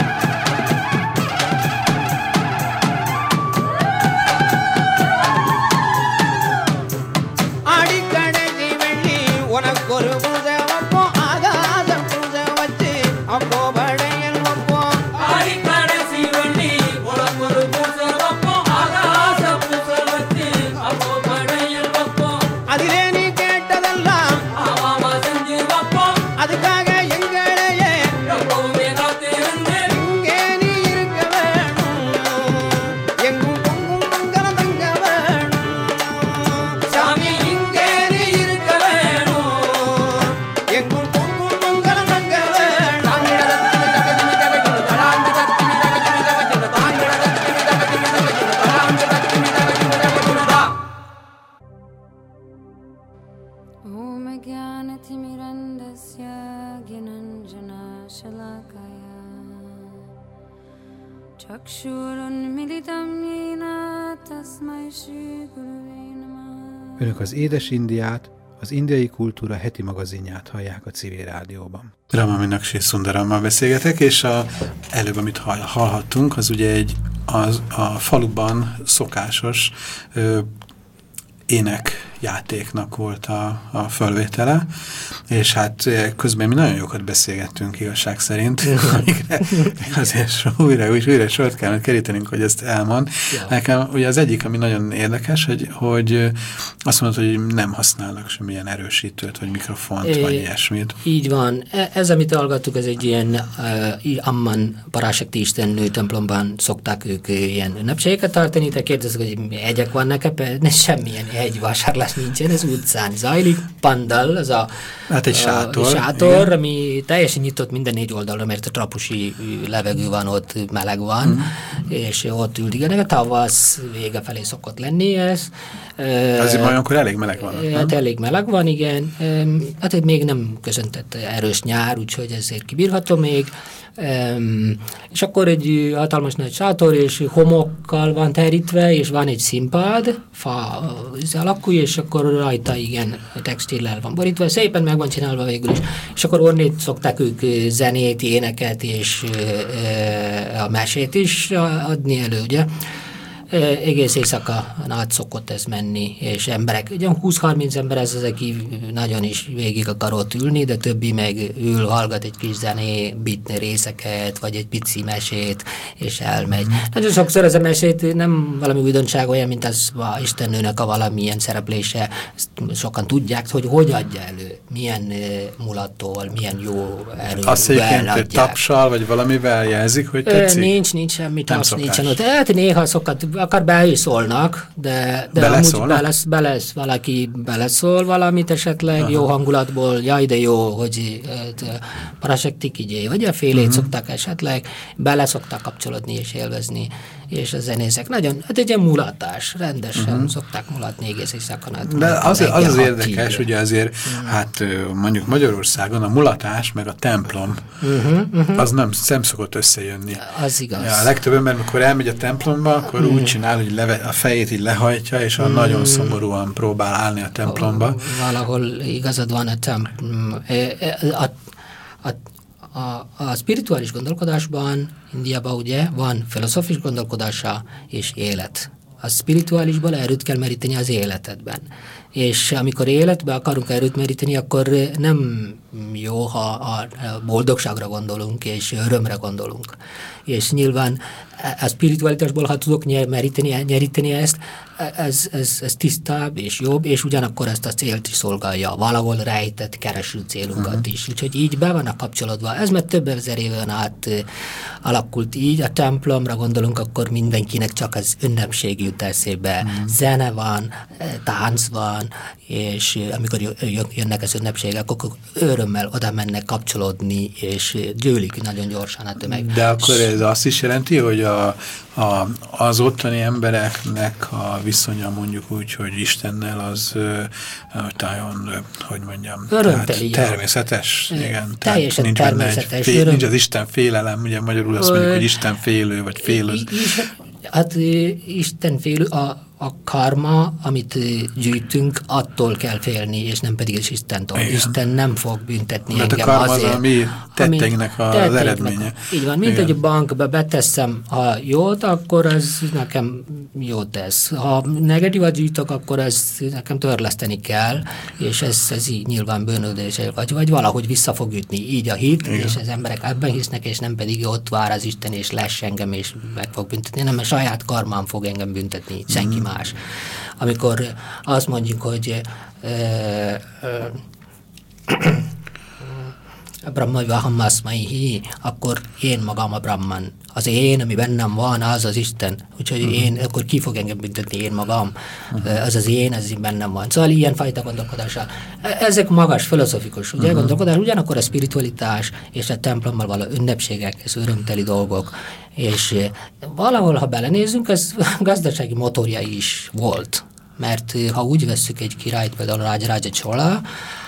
Speaker 4: அடிக்கடைசி வெள்ளி உனக்கு ஒரு பூஜை வைப்போம், ஆகாத பூஜை வச்சு அப்போ படையல் வைப்போம்.
Speaker 7: அடிக்கடைசி வெள்ளி உனக்கு ஒரு பூசை வைப்போம், ஆகாச பூசை வச்சு அப்போ படையல் வைப்போம்.
Speaker 4: அதிலே நீ கேட்டதெல்லாம்
Speaker 7: ஆமாமா செஞ்சு வைப்போம்.
Speaker 4: அதுக்காக எங்களையே
Speaker 7: எப்பவுமே காத்திருந்து
Speaker 4: இங்கே நீ இருக்க வேணும், எங்கும் பொங்கும் மங்களம் தங்க வேணும்.
Speaker 7: சாமி இங்கே நீ இருக்க வேணும்.
Speaker 4: எங்கும் பொங்கும் மங்களம் தங்க வேணும்.
Speaker 6: ॐ ज्ञानतिमिरन्दस्य ज्ञानञ्जनशलाकया चक्षुरुन्मिलितं येन तस्मै श्रीगुरुवे नमः.
Speaker 1: Önök az Édes Indiát, az indiai kultúra heti magazinját hallják a civil rádióban. Rama Minakshi Sundarammal beszélgetek, és a, előbb, amit hall, hallhattunk, az ugye egy az, a faluban szokásos ö, énekjátéknak volt a, a fölvétele, és hát közben mi nagyon jókat beszélgettünk igazság szerint, amikre azért újra, újra sort kellene kerítenünk, hogy ezt elmond. Ja. Nekem ugye az egyik, ami nagyon érdekes, hogy, hogy azt mondod, hogy nem használnak semmilyen erősítőt, vagy mikrofont, é, vagy ilyesmit.
Speaker 2: Így van. Ez, amit hallgattuk, ez egy ilyen uh, Amman Parásakti istennő templomban szokták ők ilyen ünnepségeket tartani, te kérdezik, hogy hegyek vannak-e? Ne, semmilyen hegyvásárlás nincsen, ez utcán zajlik. Pandal, az a,
Speaker 1: hát egy sátor,
Speaker 2: a sátor ami teljesen nyitott minden négy oldalra, mert a trapusi levegő van, ott meleg van, mm. és ott üldigenek. A tavasz vége felé szokott lenni ez.
Speaker 1: Azért olyankor elég meleg van.
Speaker 2: Hát nem? Elég meleg van, igen. Hát még nem köszöntött erős nyár, úgyhogy ezért kibírható még. Um, és akkor egy hatalmas nagy sátor, és homokkal van terítve, és van egy színpad, fa alakú, és akkor rajta igen, textillel van borítva, szépen meg van csinálva végül is. És akkor onnét szokták ők zenét, éneket, és uh, a mesét is adni elő, ugye? egész éjszaka át szokott ez menni, és emberek, ugye húsz-harminc ember ez az, aki nagyon is végig akar ott ülni, de többi meg ül, hallgat egy kis zené, bitni részeket, vagy egy pici mesét, és elmegy. Mm. Nagyon sokszor ez a mesét nem valami újdonság olyan, mint az a Istennőnek a valamilyen szereplése. Ezt sokan tudják, hogy hogy adja elő, milyen uh, mulattól, milyen jó erővel
Speaker 1: azt egyébként tapsal, vagy valamivel jelzik, hogy tetszik?
Speaker 2: Nincs, nincs semmi tapsz, nincsen ott. Hát néha szokat, akár be is szólnak, de, de amúgy belesz, belesz, valaki beleszól valamit esetleg, aha, jó hangulatból, jaj, de jó, hogy parasektik így, vagy a félét uh-huh. szoktak esetleg, bele szoktak kapcsolódni és élvezni, és a zenészek nagyon, hát egy ilyen mulatás, rendesen uh-huh. szokták mulatni egész éjszakon.
Speaker 1: De az az, az érdekes, ugye azért, uh-huh. hát mondjuk Magyarországon a mulatás, meg a templom, uh-huh, uh-huh. az nem, nem szokott összejönni.
Speaker 2: Az igaz.
Speaker 1: Ja, a legtöbb ember, amikor elmegy a templomba, akkor uh-huh. úgy csinál, hogy leve, a fejét így lehajtja, és a uh-huh. nagyon szomorúan próbál állni a templomba.
Speaker 2: Valahol igazad van a templom. A, a, a, a spirituális gondolkodásban, Indiában ugye van filozófis gondolkodása és élet. A spirituálisból erőt kell meríteni az életedben. És amikor életbe akarunk erőt meríteni, akkor nem jó, ha a boldogságra gondolunk, és örömre gondolunk. És nyilván a spiritualitásból, ha tudok meríteni, nyeríteni ezt, ez, ez, ez tisztább és jobb, és ugyanakkor ezt a célt is szolgálja, valahol rejtett, kereső célunkat uh-huh. is. Úgyhogy így be vannak kapcsolódva. Ez már több ezer éven át alakult így. A templomra gondolunk, akkor mindenkinek csak az ünnepség jut eszébe. Uh-huh. Zene van, tánc van, és amikor jönnek az ünnepségek, akkor örömmel oda mennek kapcsolódni, és gyűlik nagyon gyorsan a tömeg.
Speaker 1: De akkor ez azt is jelenti, hogy a, a, az ottani embereknek a viszonya mondjuk úgy, hogy Istennel az nagyon, hogy mondjam,
Speaker 2: örömteli,
Speaker 1: természetes. Igen,
Speaker 2: teljesen
Speaker 1: nincs
Speaker 2: természetes.
Speaker 1: Fél, nincs az Isten félelem, ugye magyarul azt mondjuk, hogy Isten félő, vagy félő.
Speaker 2: Hát Isten félő, a A karma, amit gyűjtünk, attól kell félni, és nem pedig is Istentől. Igen. Isten nem fog büntetni
Speaker 1: mert
Speaker 2: engem
Speaker 1: a karma
Speaker 2: azért.
Speaker 1: Az a mi tetteinknek az tetteinknek eredménye.
Speaker 2: Így van, mint egy bankba beteszem, ha jót, akkor ez nekem jót tesz. Ha negatívat gyűjtök, akkor ez nekem törleszteni kell, és ez, ez így nyilván bűnöldés, vagy, vagy valahogy vissza fog ütni. Így a hit, igen. És az emberek ebben hisznek, és nem pedig ott vár az Isten, és lesz engem, és meg fog büntetni. Nem, a saját karmám fog engem büntetni, senki mm. más. Amikor azt mondjuk, hogy Brahma Vahamaszmaihi, akkor én magam a Brahman. Az én, ami bennem van, az az Isten. Úgyhogy uh-huh. én, akkor ki fog engem büntetni, én magam. Uh-huh. Az az én, ez bennem van. Szóval ilyen fajta gondolkodással. Ezek magas, filozofikus ugye, uh-huh. gondolkodás, ugyanakkor a spiritualitás és a templommal való ünnepségek, ez örömteli dolgok. És valahol, ha belenézünk, ez gazdasági motorja is volt. Mert ha úgy vesszük egy királyt, például Raja Raja Chola,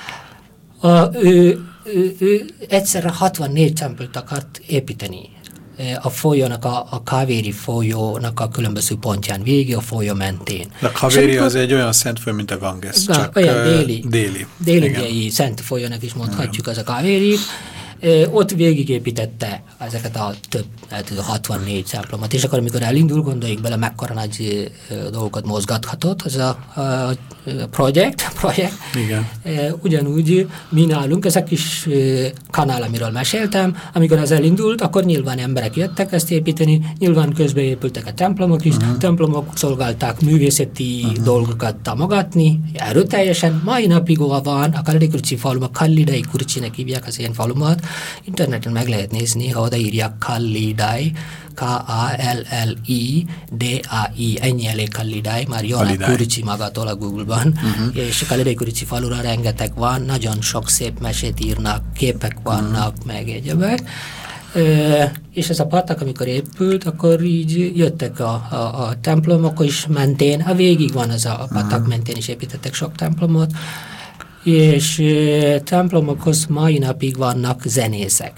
Speaker 2: ő, ő, ő egyszerre hatvannégy templut akart építeni. A folyónak, a, a Kaveri folyónak a különböző pontján, végig a folyó mentén.
Speaker 1: A Kaveri az egy olyan szent folyó, mint a Ganges,
Speaker 2: na,
Speaker 1: csak
Speaker 2: olyan déli.
Speaker 1: Déli,
Speaker 2: déli szent folyónak is mondhatjuk, az a Kaveri. Ott végigépítette ezeket a több, hát hatvannégy templomot, és akkor amikor elindul, gondoljuk bele, mekkora nagy dolgokat mozgathatott az a, a projekt, projekt.
Speaker 1: Igen.
Speaker 2: Ugyanúgy mi nálunk, ez a kis kanál, amiről meséltem, amikor az elindult, akkor nyilván emberek jöttek ezt építeni, nyilván közben épültek a templomok is, uh-huh. templomok szolgálták művészeti uh-huh. dolgokat támogatni, erőteljesen, mai napig van, a Kallidai Kurcsi falu, a Kallidai Kurcsinek hívják az ilyen falumat, interneten meg lehet nézni, ha odaírják Kallidai, K A L L I D A I, ennyi elég Kallidai, már jön a Kurcsi magától a Google-ban, uh-huh. és a Kallidai Kurcsi falura rengeteg van, nagyon sok szép mesét írnak, képek vannak, uh-huh. meg egyebek. Uh, és ez a patak, amikor épült, akkor így jöttek a, a, a templomok is mentén, a végig van az a, a patak uh-huh. mentén is építettek sok templomot, és uh, templomokhoz mai napig vannak zenészek.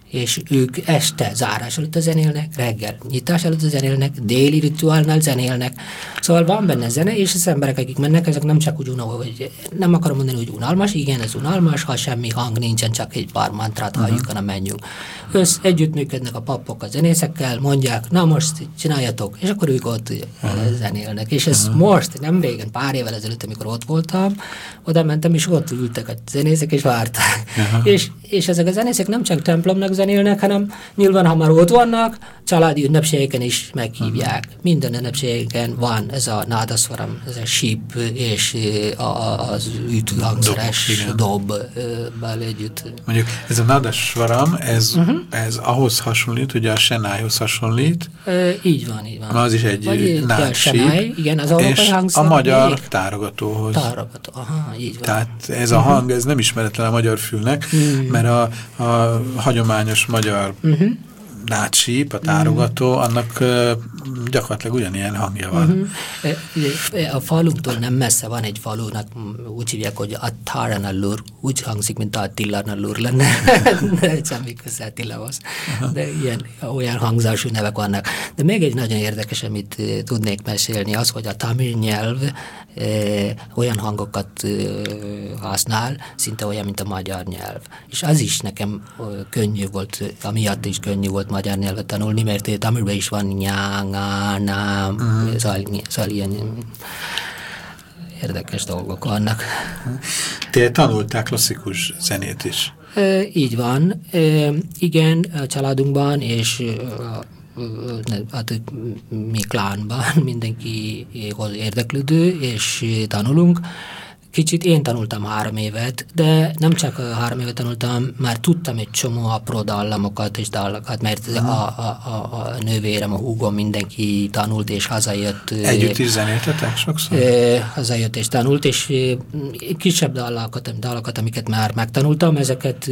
Speaker 2: és ők este zárás előtt zenélnek, reggel nyitás előtt zenélnek, déli rituálnál zenélnek. Szóval van benne zene, és az emberek, akik mennek, ezek nem csak úgy unalmas, hogy nem akarom mondani, hogy unalmas, igen, ez unalmas, ha semmi hang nincsen, csak egy pár mantrát halljuk, hanem menjünk. Össz, együttműködnek a papok a zenészekkel, mondják, na most csináljatok, és akkor ők ott uh-huh. zenélnek. És ez uh-huh. most, nem régen, pár évvel ezelőtt, amikor ott voltam, oda mentem, és ott ültek a zenészek, és várták. Uh-huh. És, és ezek a zenészek nem csak templomnak zenélnek, hanem nyilván, ha már ott vannak, családi ünnepségeken is meghívják. Uh-huh. Minden ünnepségeken van ez a nádasvaram, ez a síp, és a, a, az ütőhangszeres dobbal együtt.
Speaker 1: Mondjuk ez a nádasvaram, ez, uh-huh. ez ahhoz hasonlít, ugye a senályhoz hasonlít.
Speaker 2: E, így van, így van.
Speaker 1: Az is egy nádsíp,
Speaker 2: igen, az európai
Speaker 1: és
Speaker 2: hangszer,
Speaker 1: a magyar még tárogatóhoz.
Speaker 2: Tárogató, aha, így van.
Speaker 1: Tehát ez a hang, ez nem ismeretlen a magyar fülnek, uh-huh. mert a, a hagyományos magyar uh-huh. nádsíp, a tárogató, annak uh, gyakorlatilag ugyanilyen hangja van.
Speaker 2: Uh-huh. A falunktól nem messze van egy falunak, úgy hívják, hogy Attaranallur, úgy hangzik, mint Attilanallur lenne, de semmi köze Attilahoz. De ilyen, olyan hangzású nevek vannak. De még egy nagyon érdekes, amit uh, tudnék mesélni, az, hogy a tamil nyelv uh, olyan hangokat uh, használ, szinte olyan, mint a magyar nyelv. És az is nekem uh, könnyű volt, amiatt is könnyű volt magyar nyelvet tanulni, mert tamilban is van nyángá, nám, uh-huh. szóval, szóval ilyen érdekes dolgok vannak.
Speaker 1: Te tanultál klasszikus zenét is?
Speaker 2: E, így van. E, igen, a családunkban, és hát mi klánban mindenki érdeklődő, és tanulunk. Kicsit én tanultam három évet, de nem csak három évet tanultam, már tudtam egy csomó apró dallamokat és dallakat, mert a, a, a, a nővérem, a húgom, mindenki tanult és hazajött.
Speaker 1: Együtt is zenéltetek sokszor?
Speaker 2: Hazajött és tanult, és kisebb dallakat, dallakat, amiket már megtanultam, ezeket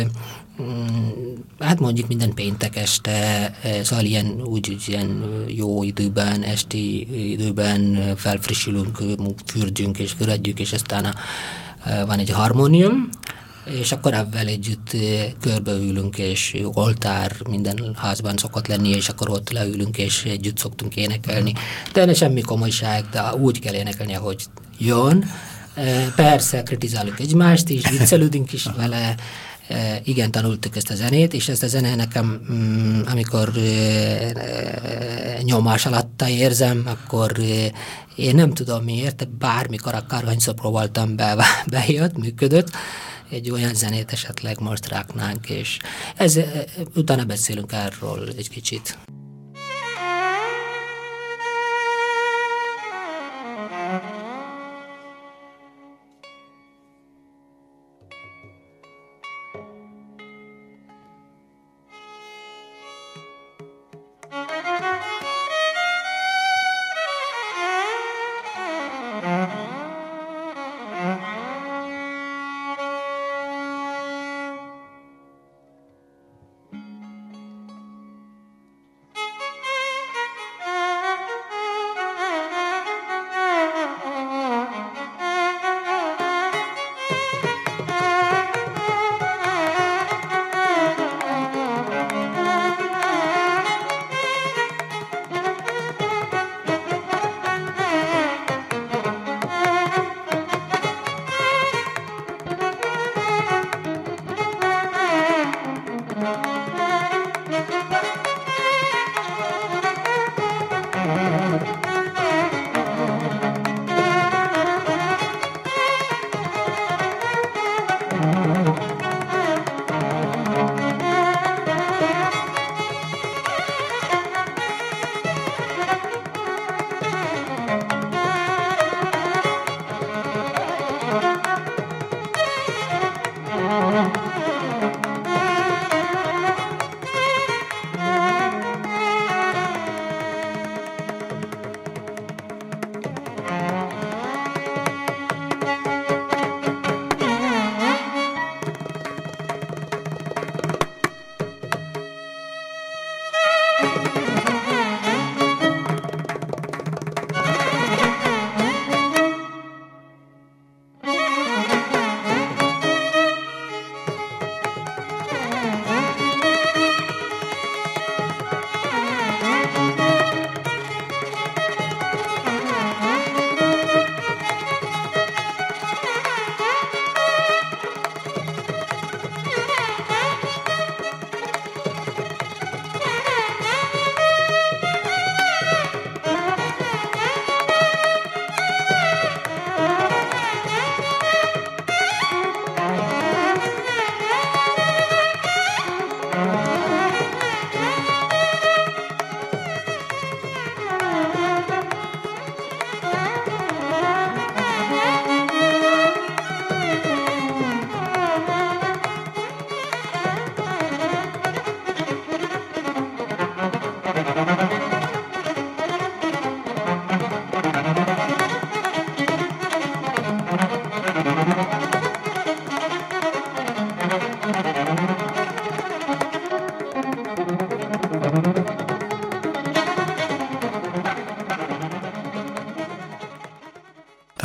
Speaker 2: hát mondjuk minden péntek este, szóval ilyen, úgy, úgy ilyen jó időben, esti időben felfrissülünk, fürdünk és fürdjük, és aztán van egy harmónium, és akkor ebben együtt körbeülünk, és oltár minden házban szokott lenni, és akkor ott leülünk, és együtt szoktunk énekelni. De ne semmi komolyság, de úgy kell énekelni, ahogy jön. Persze kritizálunk egymást is, viccelődünk is vele. E, igen, tanultuk ezt a zenét, és ezt a zene nekem, mm, amikor e, e, nyomás alatta érzem, akkor e, én nem tudom miért, bármikor, akárhányszor próbáltam be, bejött, működött, egy olyan zenét esetleg most ráknánk, és ez, e, utána beszélünk erről egy kicsit.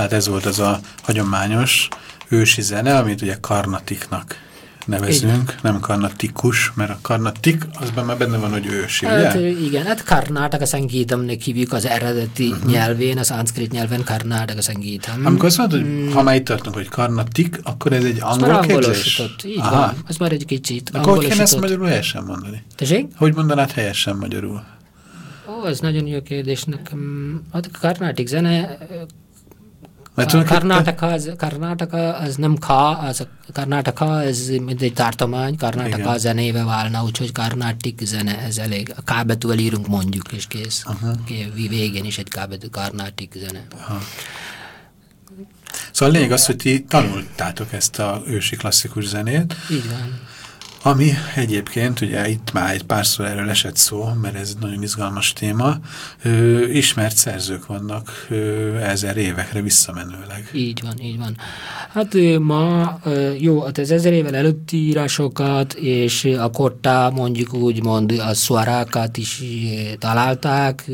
Speaker 1: Tehát ez volt az a hagyományos ősi zene, amit ugye karnatiknak nevezünk, nem karnatikus, mert a karnatik, azban már benne van, hogy ősi, ugye?
Speaker 2: Hát igen, hát Karnataka Sangeetamnek hívjuk az eredeti uh-huh. nyelvén, az szanszkrit nyelven Karnataka Sangeetam.
Speaker 1: Amikor azt mondod, hogy mm. ha már itt tartunk, hogy karnatik, akkor ez egy angol képzés?
Speaker 2: Így Aha. van, ez már egy kicsit
Speaker 1: akkor angolosított. Akkor kéne ezt magyarul helyesen mondani?
Speaker 2: Tessék?
Speaker 1: Hogy mondanád helyesen magyarul?
Speaker 2: Ó, ez nagyon jó kérdés nekem. A karnatik zene...
Speaker 1: A
Speaker 2: Karnataka, az, Karnataka az nem Ka, az a Karnataka, ez mint egy tartomány, Karnataka igen. zenébe válna, úgyhogy Karnatik zene, ez elég. A K betűvel írunk mondjuk, és kész. Uh-huh. Végén is egy K betű, Karnatik zene. Uh-huh.
Speaker 1: Szóval lényeg az, hogy ti tanultátok ezt a ősi klasszikus zenét.
Speaker 2: Így van.
Speaker 1: Ami egyébként, ugye itt már egy párszor erről esett szó, mert ez nagyon izgalmas téma, ö, ismert szerzők vannak ö, ezer évekre visszamenőleg.
Speaker 2: Így van, így van. Hát ma, jó, hát az ezer évvel előtti írásokat, és a kottá mondjuk úgymond a szuarákat is találták,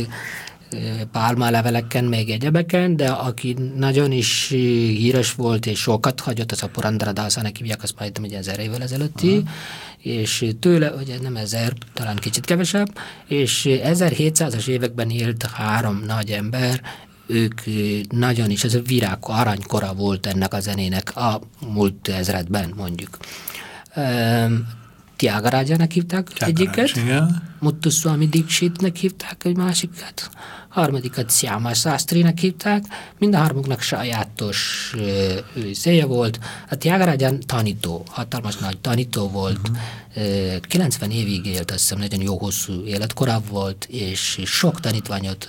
Speaker 2: pálmaleveleken, még egyebeken, de aki nagyon is híres volt és sokat hagyott, az a Purandaradasa-nek hívják, azt majdnem egy ezer évvel ezelőtti, uh-huh. és tőle, ugye nem ezer, talán kicsit kevesebb, és ezerhétszázas években élt három nagy ember, ők nagyon is, ez a virág aranykora volt ennek a zenének a múlt ezredben, mondjuk. Um, Tyagarajának hívták egyiket, Muthuswami Dikshitnek hívták egy másikat, harmadikat Syama Shastrinek hívták, mind a hármuknak sajátos széje volt. A Tyagarajan tanító, hatalmas nagy tanító volt, uh-huh. kilencven évig élt, azt hiszem, nagyon jó hosszú életkorább volt, és sok tanítványot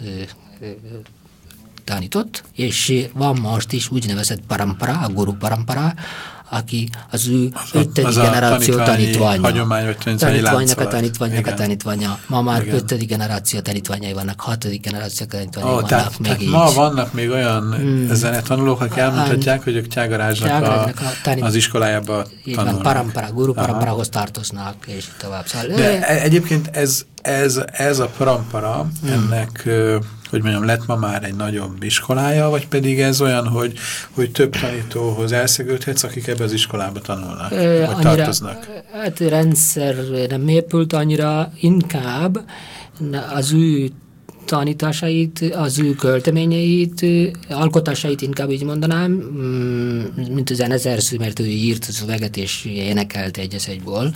Speaker 2: tanított, és van most is úgynevezett parampara, a guru parampara, aki az ő ötödik generáció tanítványa.
Speaker 1: Hagyomány, vagy
Speaker 2: tanítványnak a tanítványnak a tanítványa. Ma már igen. ötödik generáció tanítványai vannak, hatodik generáció tanítványai oh, vannak
Speaker 1: tehát,
Speaker 2: még
Speaker 1: tehát
Speaker 2: így.
Speaker 1: Ma vannak még olyan hmm. zenetanulók, akik elmondhatják, hogy ők Tyagarajának az iskolájába tanulnak.
Speaker 2: Parampara, guru paramparahoz tartoznak, és tovább. Szóval,
Speaker 1: de e egyébként ez, ez, ez a parampara, hmm. ennek... hogy mondjam, lett ma már egy nagyobb iskolája, vagy pedig ez olyan, hogy, hogy több tanítóhoz elszegődhetsz, akik ebbe az iskolába tanulnak, e, vagy annyira, tartoznak?
Speaker 2: Hát rendszer nem épült annyira, inkább az ő tanításait, az ő költeményeit, alkotásait inkább így mondanám, mint a zeneszerző, mert ő írt szöveget és énekelt egy-egyből.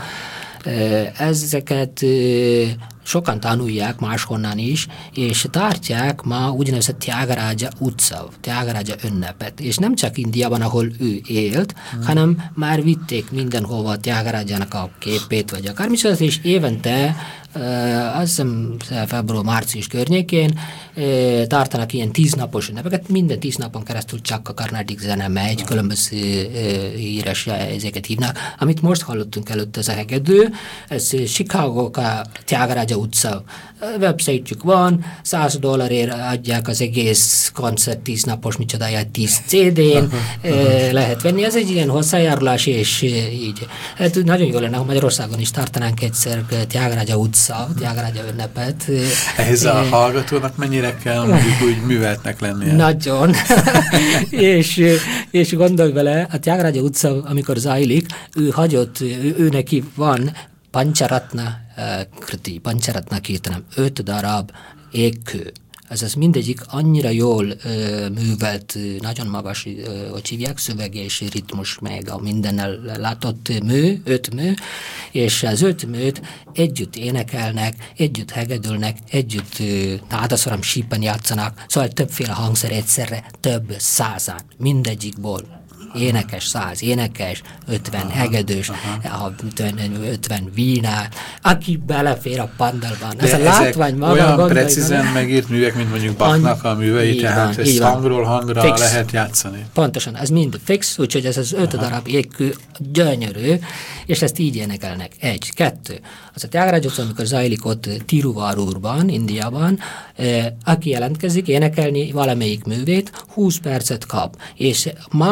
Speaker 2: Ezeket sokan tanulják máshonnan is, és tartják ma úgynevezett Tyagaraja utcav, Tyagaraja ünnepet. És nem csak Indiában, ahol ő élt, hmm. hanem már vitték mindenhova Tyagarajának a képét, vagy akármicsoda, és évente Uh, azt hiszem február-március környékén uh, tartanak ilyen tíznapos ünnepeket, minden tíz napon keresztül csak a karnatik zene megy, különböző uh, híres ezeket hívnak. Amit most hallottunk előtt, ez a hegedű, ez Chicago Tyagaraja utca website-jük van, száz dollárért adják az egész koncert tíz napos micsodáját tíz cé dén, uh, lehet venni. Ez egy ilyen hozzájárulás, és uh, így. Hát nagyon jó lenne, ha Magyarországon is tartanánk egyszer Tyagaraja utca, Tyagaraja ünnepet.
Speaker 1: Ehhez a hallgatónak mennyire kell mondjuk úgy műveltnek lennie?
Speaker 2: Nagyon. és, és gondolj vele, a Tyagaraja utca, amikor zajlik, ő hagyott, ő, ő neki van Pancharatna kriti, Pancharatna kirtanam, öt darab égkő. Ez az mindegyik annyira jól ö, művelt, nagyon magas, ö, hogy hívják, szöveg és ritmus, meg a mindennel látott mű, öt mű, és az öt műt együtt énekelnek, együtt hegedülnek, együtt nádaszaram sípen játszanak, szóval többféle hangszer egyszerre, több százan, mindegyikból. Énekes, száz énekes, ötven aha, hegedős, aha. ötven vínát, aki belefér a pandalban. Ez a látvány maga,
Speaker 1: olyan precízen megírt művek, mint mondjuk Bachnak a művei, tehát ezt hangról hangra fix. Lehet játszani.
Speaker 2: Pontosan, ez mind fix, úgyhogy ez az öt aha. darab égkő gyönyörű, és ezt így énekelnek. Egy, kettő. Az a Tyagaraja, amikor zajlik ott Tiruvarurban, Indiában, eh, aki jelentkezik énekelni valamelyik művét, húsz percet kap, és ma elméletben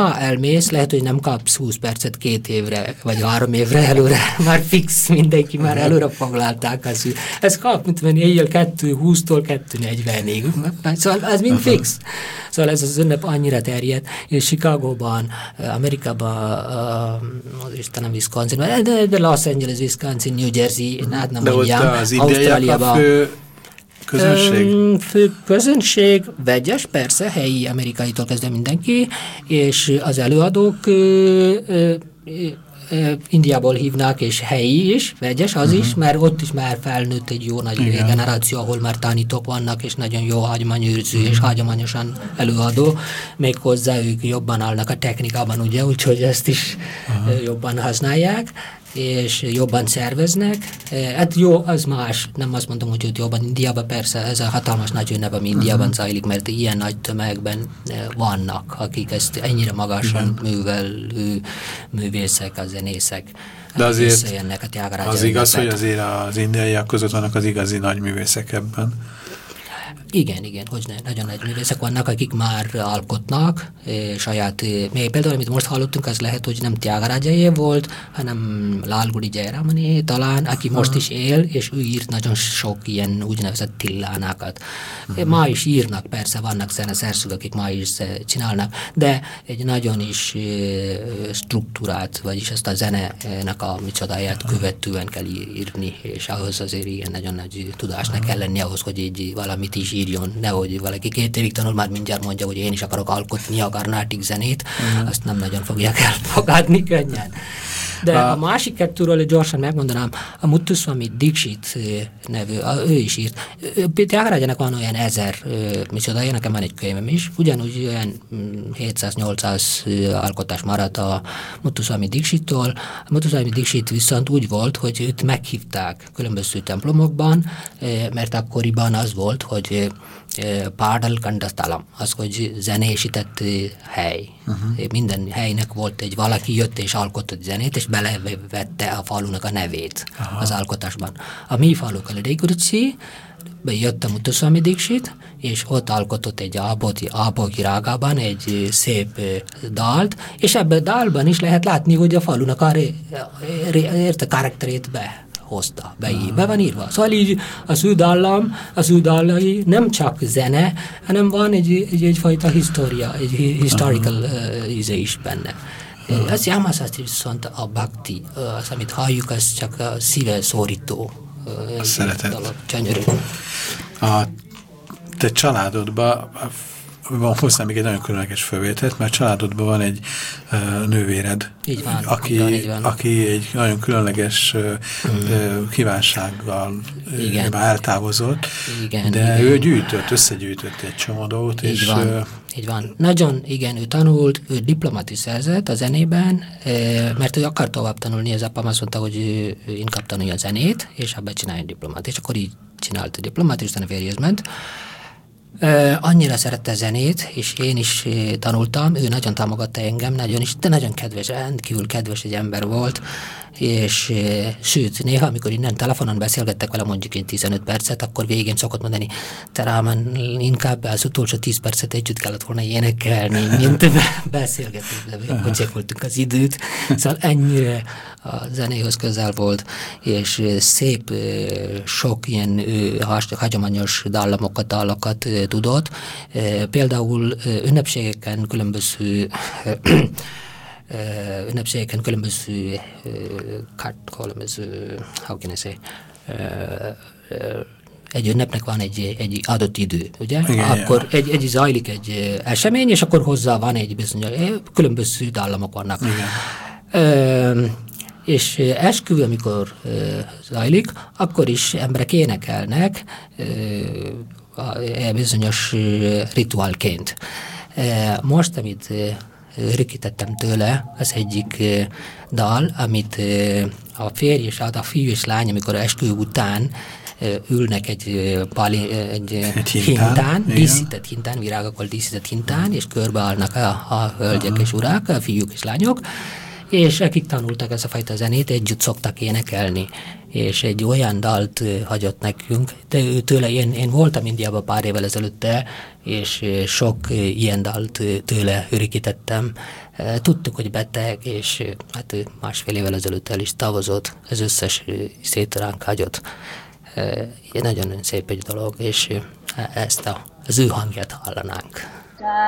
Speaker 2: elmész, lehet, hogy nem kapsz húsz percet két évre, vagy három évre előre, már fix mindenki, már előre foglalták az, ez kap, mint mondani, éjjel kettő húsztól kettő negyvenig, szóval ez mind fix. Szóval ez az ünnep annyira terjed, és Chicagóban, Amerikában, uh, Istenem, Wisconsin, de, de Los Angeles, Wisconsin, New Jersey, hát nem
Speaker 1: de
Speaker 2: mondjam,
Speaker 1: ott az indiaiak a fő közönség?
Speaker 2: Um, fő közönség, vegyes, persze, helyi amerikaitól kezdve mindenki, és az előadók uh, uh, uh, Indiából hívnak, és helyi is, vegyes az uh-huh. is, mert ott is már felnőtt egy jó nagy Igen. generáció, ahol már tanítók vannak, és nagyon jó hagyományőrző, uh-huh. és hagyományosan előadó, még hozzá ők jobban állnak a technikában, ugye, úgyhogy ezt is uh-huh. jobban használják, és jobban szerveznek. Hát jó, az más, nem azt mondom, hogy jobban Indiában, persze ez a hatalmas nagy ünnep, ami Indiában uh-huh. zajlik, mert ilyen nagy tömegben vannak, akik ezt ennyire magasan uh-huh. művelő művészek, a zenészek.
Speaker 1: De azért
Speaker 2: a
Speaker 1: az igaz, hogy azért az indiaiak között vannak az igazi nagy művészek ebben.
Speaker 2: Igen, igen, hogy ne, nagyon nagy művészek vannak, akik már alkotnak, e, saját, e, még például, amit most hallottunk, az lehet, hogy nem Tyagarajáé volt, hanem Lal Gudi Jairamani talán, aki most uh-huh. is él, és ő írt nagyon sok ilyen úgynevezett tillánákat. Uh-huh. Ma is írnak, persze vannak zeneszerzők, akik ma is csinálnak, de egy nagyon is e, struktúrát, vagyis ezt a zenének a micsodáját uh-huh. követően kell írni, és ahhoz azért ilyen nagyon nagy tudásnak uh-huh. kell lenni ahhoz, hogy így valamit is írjon, nehogy valaki két évig tanul, már mindjárt mondja, hogy én is akarok alkotni a karnátik zenét, uh-huh. azt nem nagyon fogják elfogadni könnyen. De a, a másik kettőről gyorsan megmondanám, a Muthuswami Dixit nevű, ő is írt. Tyagarajának van olyan ezer, micsoda, nekem van egy könyvem is, ugyanúgy olyan hétszáz-nyolcszáz alkotás maradt a Muthuswami Dixittól. A Muthuswami Dixit viszont úgy volt, hogy őt meghívták különböző templomokban, mert akkoriban az volt, hogy Pádal Kandasztalam, az, hogy zenésített hely. Uh-huh. Minden helynek volt egy, valaki jött és alkotott zenét, és belevette a falunak a nevét Aha. az alkotásban. A mi falu Kaledékurci, bejött a Muthuswami Dixit, és ott alkotott egy ábogi rágában egy szép dalt, és ebben a dalban is lehet látni, hogy a falunak a, a karakterét be hozta, be, be van írva. Szóval így az ő dallam, az ő dallai nem csak zene, hanem van egy, egy, egyfajta história, egy historical uh, íze is benne. Uh-huh. Az Jámászátri viszont a bhakti, az, amit halljuk, az csak a szíve szórító.
Speaker 1: A szeretet.
Speaker 2: Csönyörű.
Speaker 1: A te családodban van hozzá még egy nagyon különleges fölvételt, mert családodban van egy uh, nővéred,
Speaker 2: így van,
Speaker 1: aki,
Speaker 2: így van, így van.
Speaker 1: aki egy nagyon különleges uh, mm. kívánsággal uh, eltávozott,
Speaker 2: igen,
Speaker 1: de
Speaker 2: igen.
Speaker 1: ő gyűjtött, összegyűjtött egy csomó dolgot,
Speaker 2: így
Speaker 1: és...
Speaker 2: Van.
Speaker 1: Uh,
Speaker 2: Így van. Nagyon, igen, ő tanult, ő diplomati szerzett a zenében, mert ő akar tovább tanulni, az apám azt mondta, hogy ő inkább tanulja a zenét, és abban csinálja a diplomát, és akkor így csinált a diplomát, és utána férjhez ment. Annyira szerette a zenét, és én is tanultam, ő nagyon támogatta engem, nagyon is, de nagyon kedves, rendkívül kedves egy ember volt, és sőt, néha, amikor innen telefonon beszélgettek vele mondjuk én tizenöt percet, akkor végén szokott mondani, te Ráman, inkább az utolsó tíz percet együtt kellett volna énekelni, mint beszélgetni, de bocsékoltunk az időt. Szóval ennyire a zenéhoz közel volt, és szép, sok ilyen hagyományos dallamokat, dallakat tudott. Például ünnepségeken különböző Uh, ünnepségeken különböző uh, különböző, how can I say, uh, uh, egy ünnepnek van egy, egy adott idő, ugye? Igen, akkor egy, egy zajlik egy esemény, és akkor hozzá van egy bizonyos, különböző dallamok vannak. Uh, és esküvő, amikor uh, zajlik, akkor is emberek énekelnek uh, bizonyos uh, rituálként. Uh, most, amit uh, rökítettem tőle, az egyik uh, dal, amit uh, a férj és a fiú és lány, amikor esküvő után uh, ülnek egy, uh, pali, uh, egy, egy hintán, hintán díszített hintán, virágokkal díszített hintán, és körbeállnak a, a hölgyek uh-huh. és urak, a fiúk és lányok, és akik tanultak ezt a fajta zenét, együtt szoktak énekelni, és egy olyan dalt hagyott nekünk, de ő tőle, én, én voltam Indiában pár évvel ezelőtte, és sok ilyen dalt tőle örökítettem. Tudtuk, hogy beteg, és hát másfél évvel ezelőtt el is tavazott, az összes szét ránk hagyott. Nagyon szép egy dolog, és ezt a, az ő hangját hallanánk.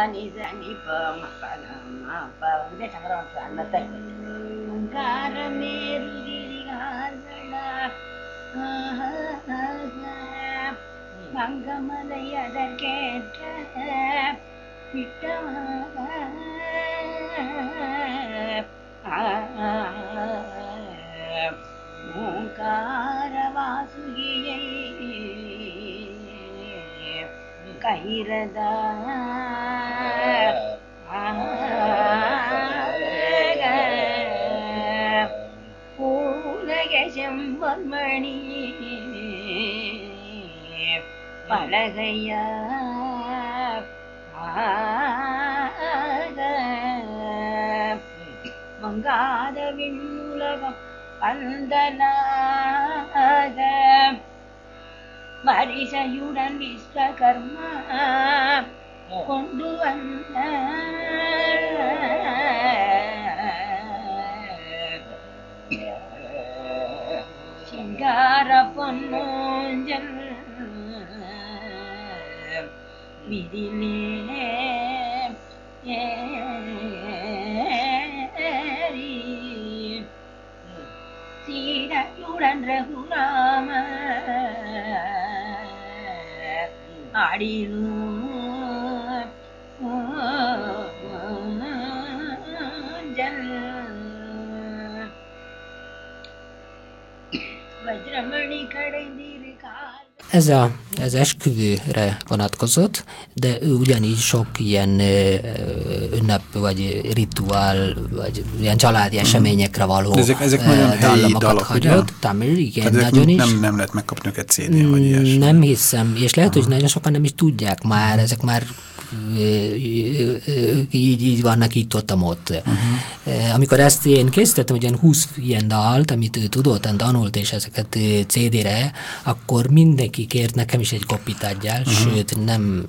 Speaker 8: ஓங்காரவாசுகியை கைரதா பூலகசம்பன்மணி பலகையா மங்காத விண்ணுலகம் அந்தனாக மரிசையுடன் விஸ்வகர்மா கொண்டு வந்த சிங்கார பொன்னூஞ்சல் விதிலே சீரயுடன் ரகுராம ஆடிலும் வஜ்ரமணி கடைந்திருக்கார்.
Speaker 2: Ez a, az esküvőre vonatkozott, de ő ugyanígy sok ilyen ünnep, vagy rituál, vagy ilyen családi eseményekre való
Speaker 1: ezek, ezek nagyon helyi dalok,
Speaker 2: hagyott. Tamil, igen,
Speaker 1: tehát
Speaker 2: nagyon is.
Speaker 1: Nem, nem lehet megkapni őket cé dén, vagy ilyesmi.
Speaker 2: Nem hiszem, és lehet, hogy nagyon sokan nem is tudják már, ezek már így, így vannak itt ott, ott. Uh-huh. Amikor ezt én készítettem, ugyan húsz ilyen dalt, amit ő tudott, tanult, és ezeket cé dére, akkor mindenki kért nekem is egy kopit adjál, uh-huh. sőt, nem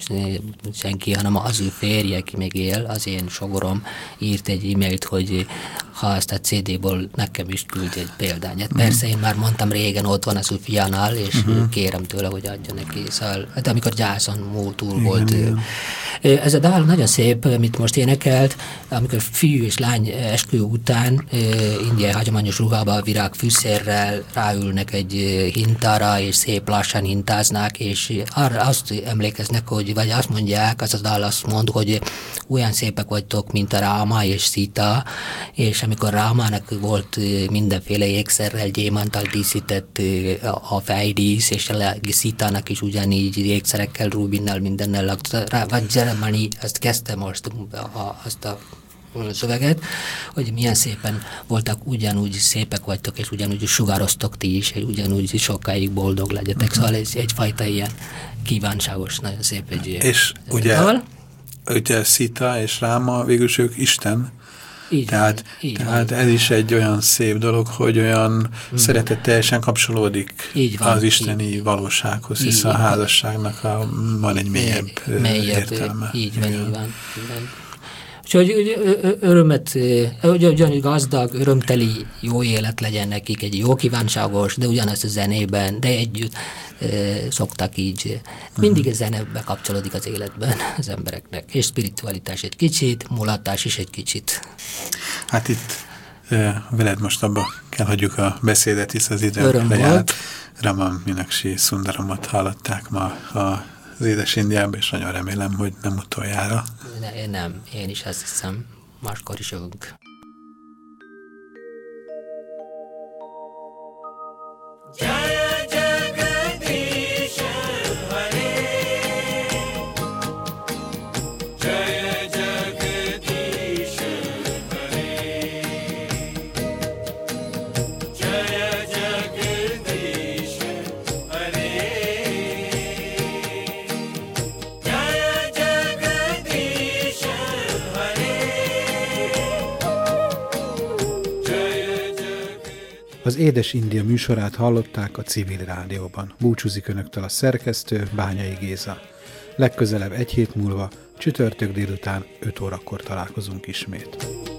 Speaker 2: senki, hanem az ő férje, aki még él, az én sogorom írt egy e-mailt, hogy ha ezt a cé déből nekem is küld egy példányát. Uh-huh. Persze én már mondtam régen, ott van az ő fiánál, és uh-huh. kérem tőle, hogy adja neki. Szóval, de amikor gyászon múltul volt. Igen. Ez a dal nagyon szép, amit most énekelt, amikor fiú és lány esküvő után indiai hagyományos ruhába, virág fűszerrel ráülnek egy hintára, és szép lassan hintáznak, és arra azt emlékeznek, hogy, vagy azt mondják, az a dal azt mond, hogy olyan szépek vagytok, mint a Ráma és Szita, és amikor Rámának volt mindenféle ékszerrel, gyémántal díszített a fejdísz, és a Szítának is ugyanígy ékszerekkel, rubinnal, mindennel, vagy Jeremani, ezt kezdte most a, azt a szöveget, hogy milyen szépen voltak, ugyanúgy szépek vagytok, és ugyanúgy sugároztok ti is, és ugyanúgy sokáig boldog legyetek. Uh-huh. Szóval ez egyfajta ilyen kívánságos, nagyon szép egy
Speaker 1: és ugye, ugye Szita és Ráma, végülis ők Isten, így tehát, van, tehát ez is egy olyan szép dolog, hogy olyan mm. szeretetteljesen kapcsolódik
Speaker 2: van,
Speaker 1: az isteni így. valósághoz, hiszen a házasságnak a, van egy mélyebb, mélyebb értelme.
Speaker 2: Így van, így van. Így van. Úgyhogy örömet, ugyanúgy gazdag, örömteli jó élet legyen nekik, egy jó kívánságos, de ugyanezt a zenében, de együtt e, szoktak így. Mindig a zene bekapcsolódik az életben az embereknek, és spiritualitás egy kicsit, mulatás is egy kicsit.
Speaker 1: Hát itt e, veled most abba kell hagyjuk a beszédet, hisz az idő lejárt. Raman Minakshi Sundaramot hallották ma a az édes Indiában, és nagyon remélem, hogy nem utoljára.
Speaker 2: Ne, nem, én is azt hiszem, máskor is jövünk.
Speaker 1: Az Édes India műsorát hallották a Civil Rádióban. Búcsúzik önöktől a szerkesztő, Bányai Géza. Legközelebb egy hét múlva, csütörtök délután öt órakor találkozunk ismét.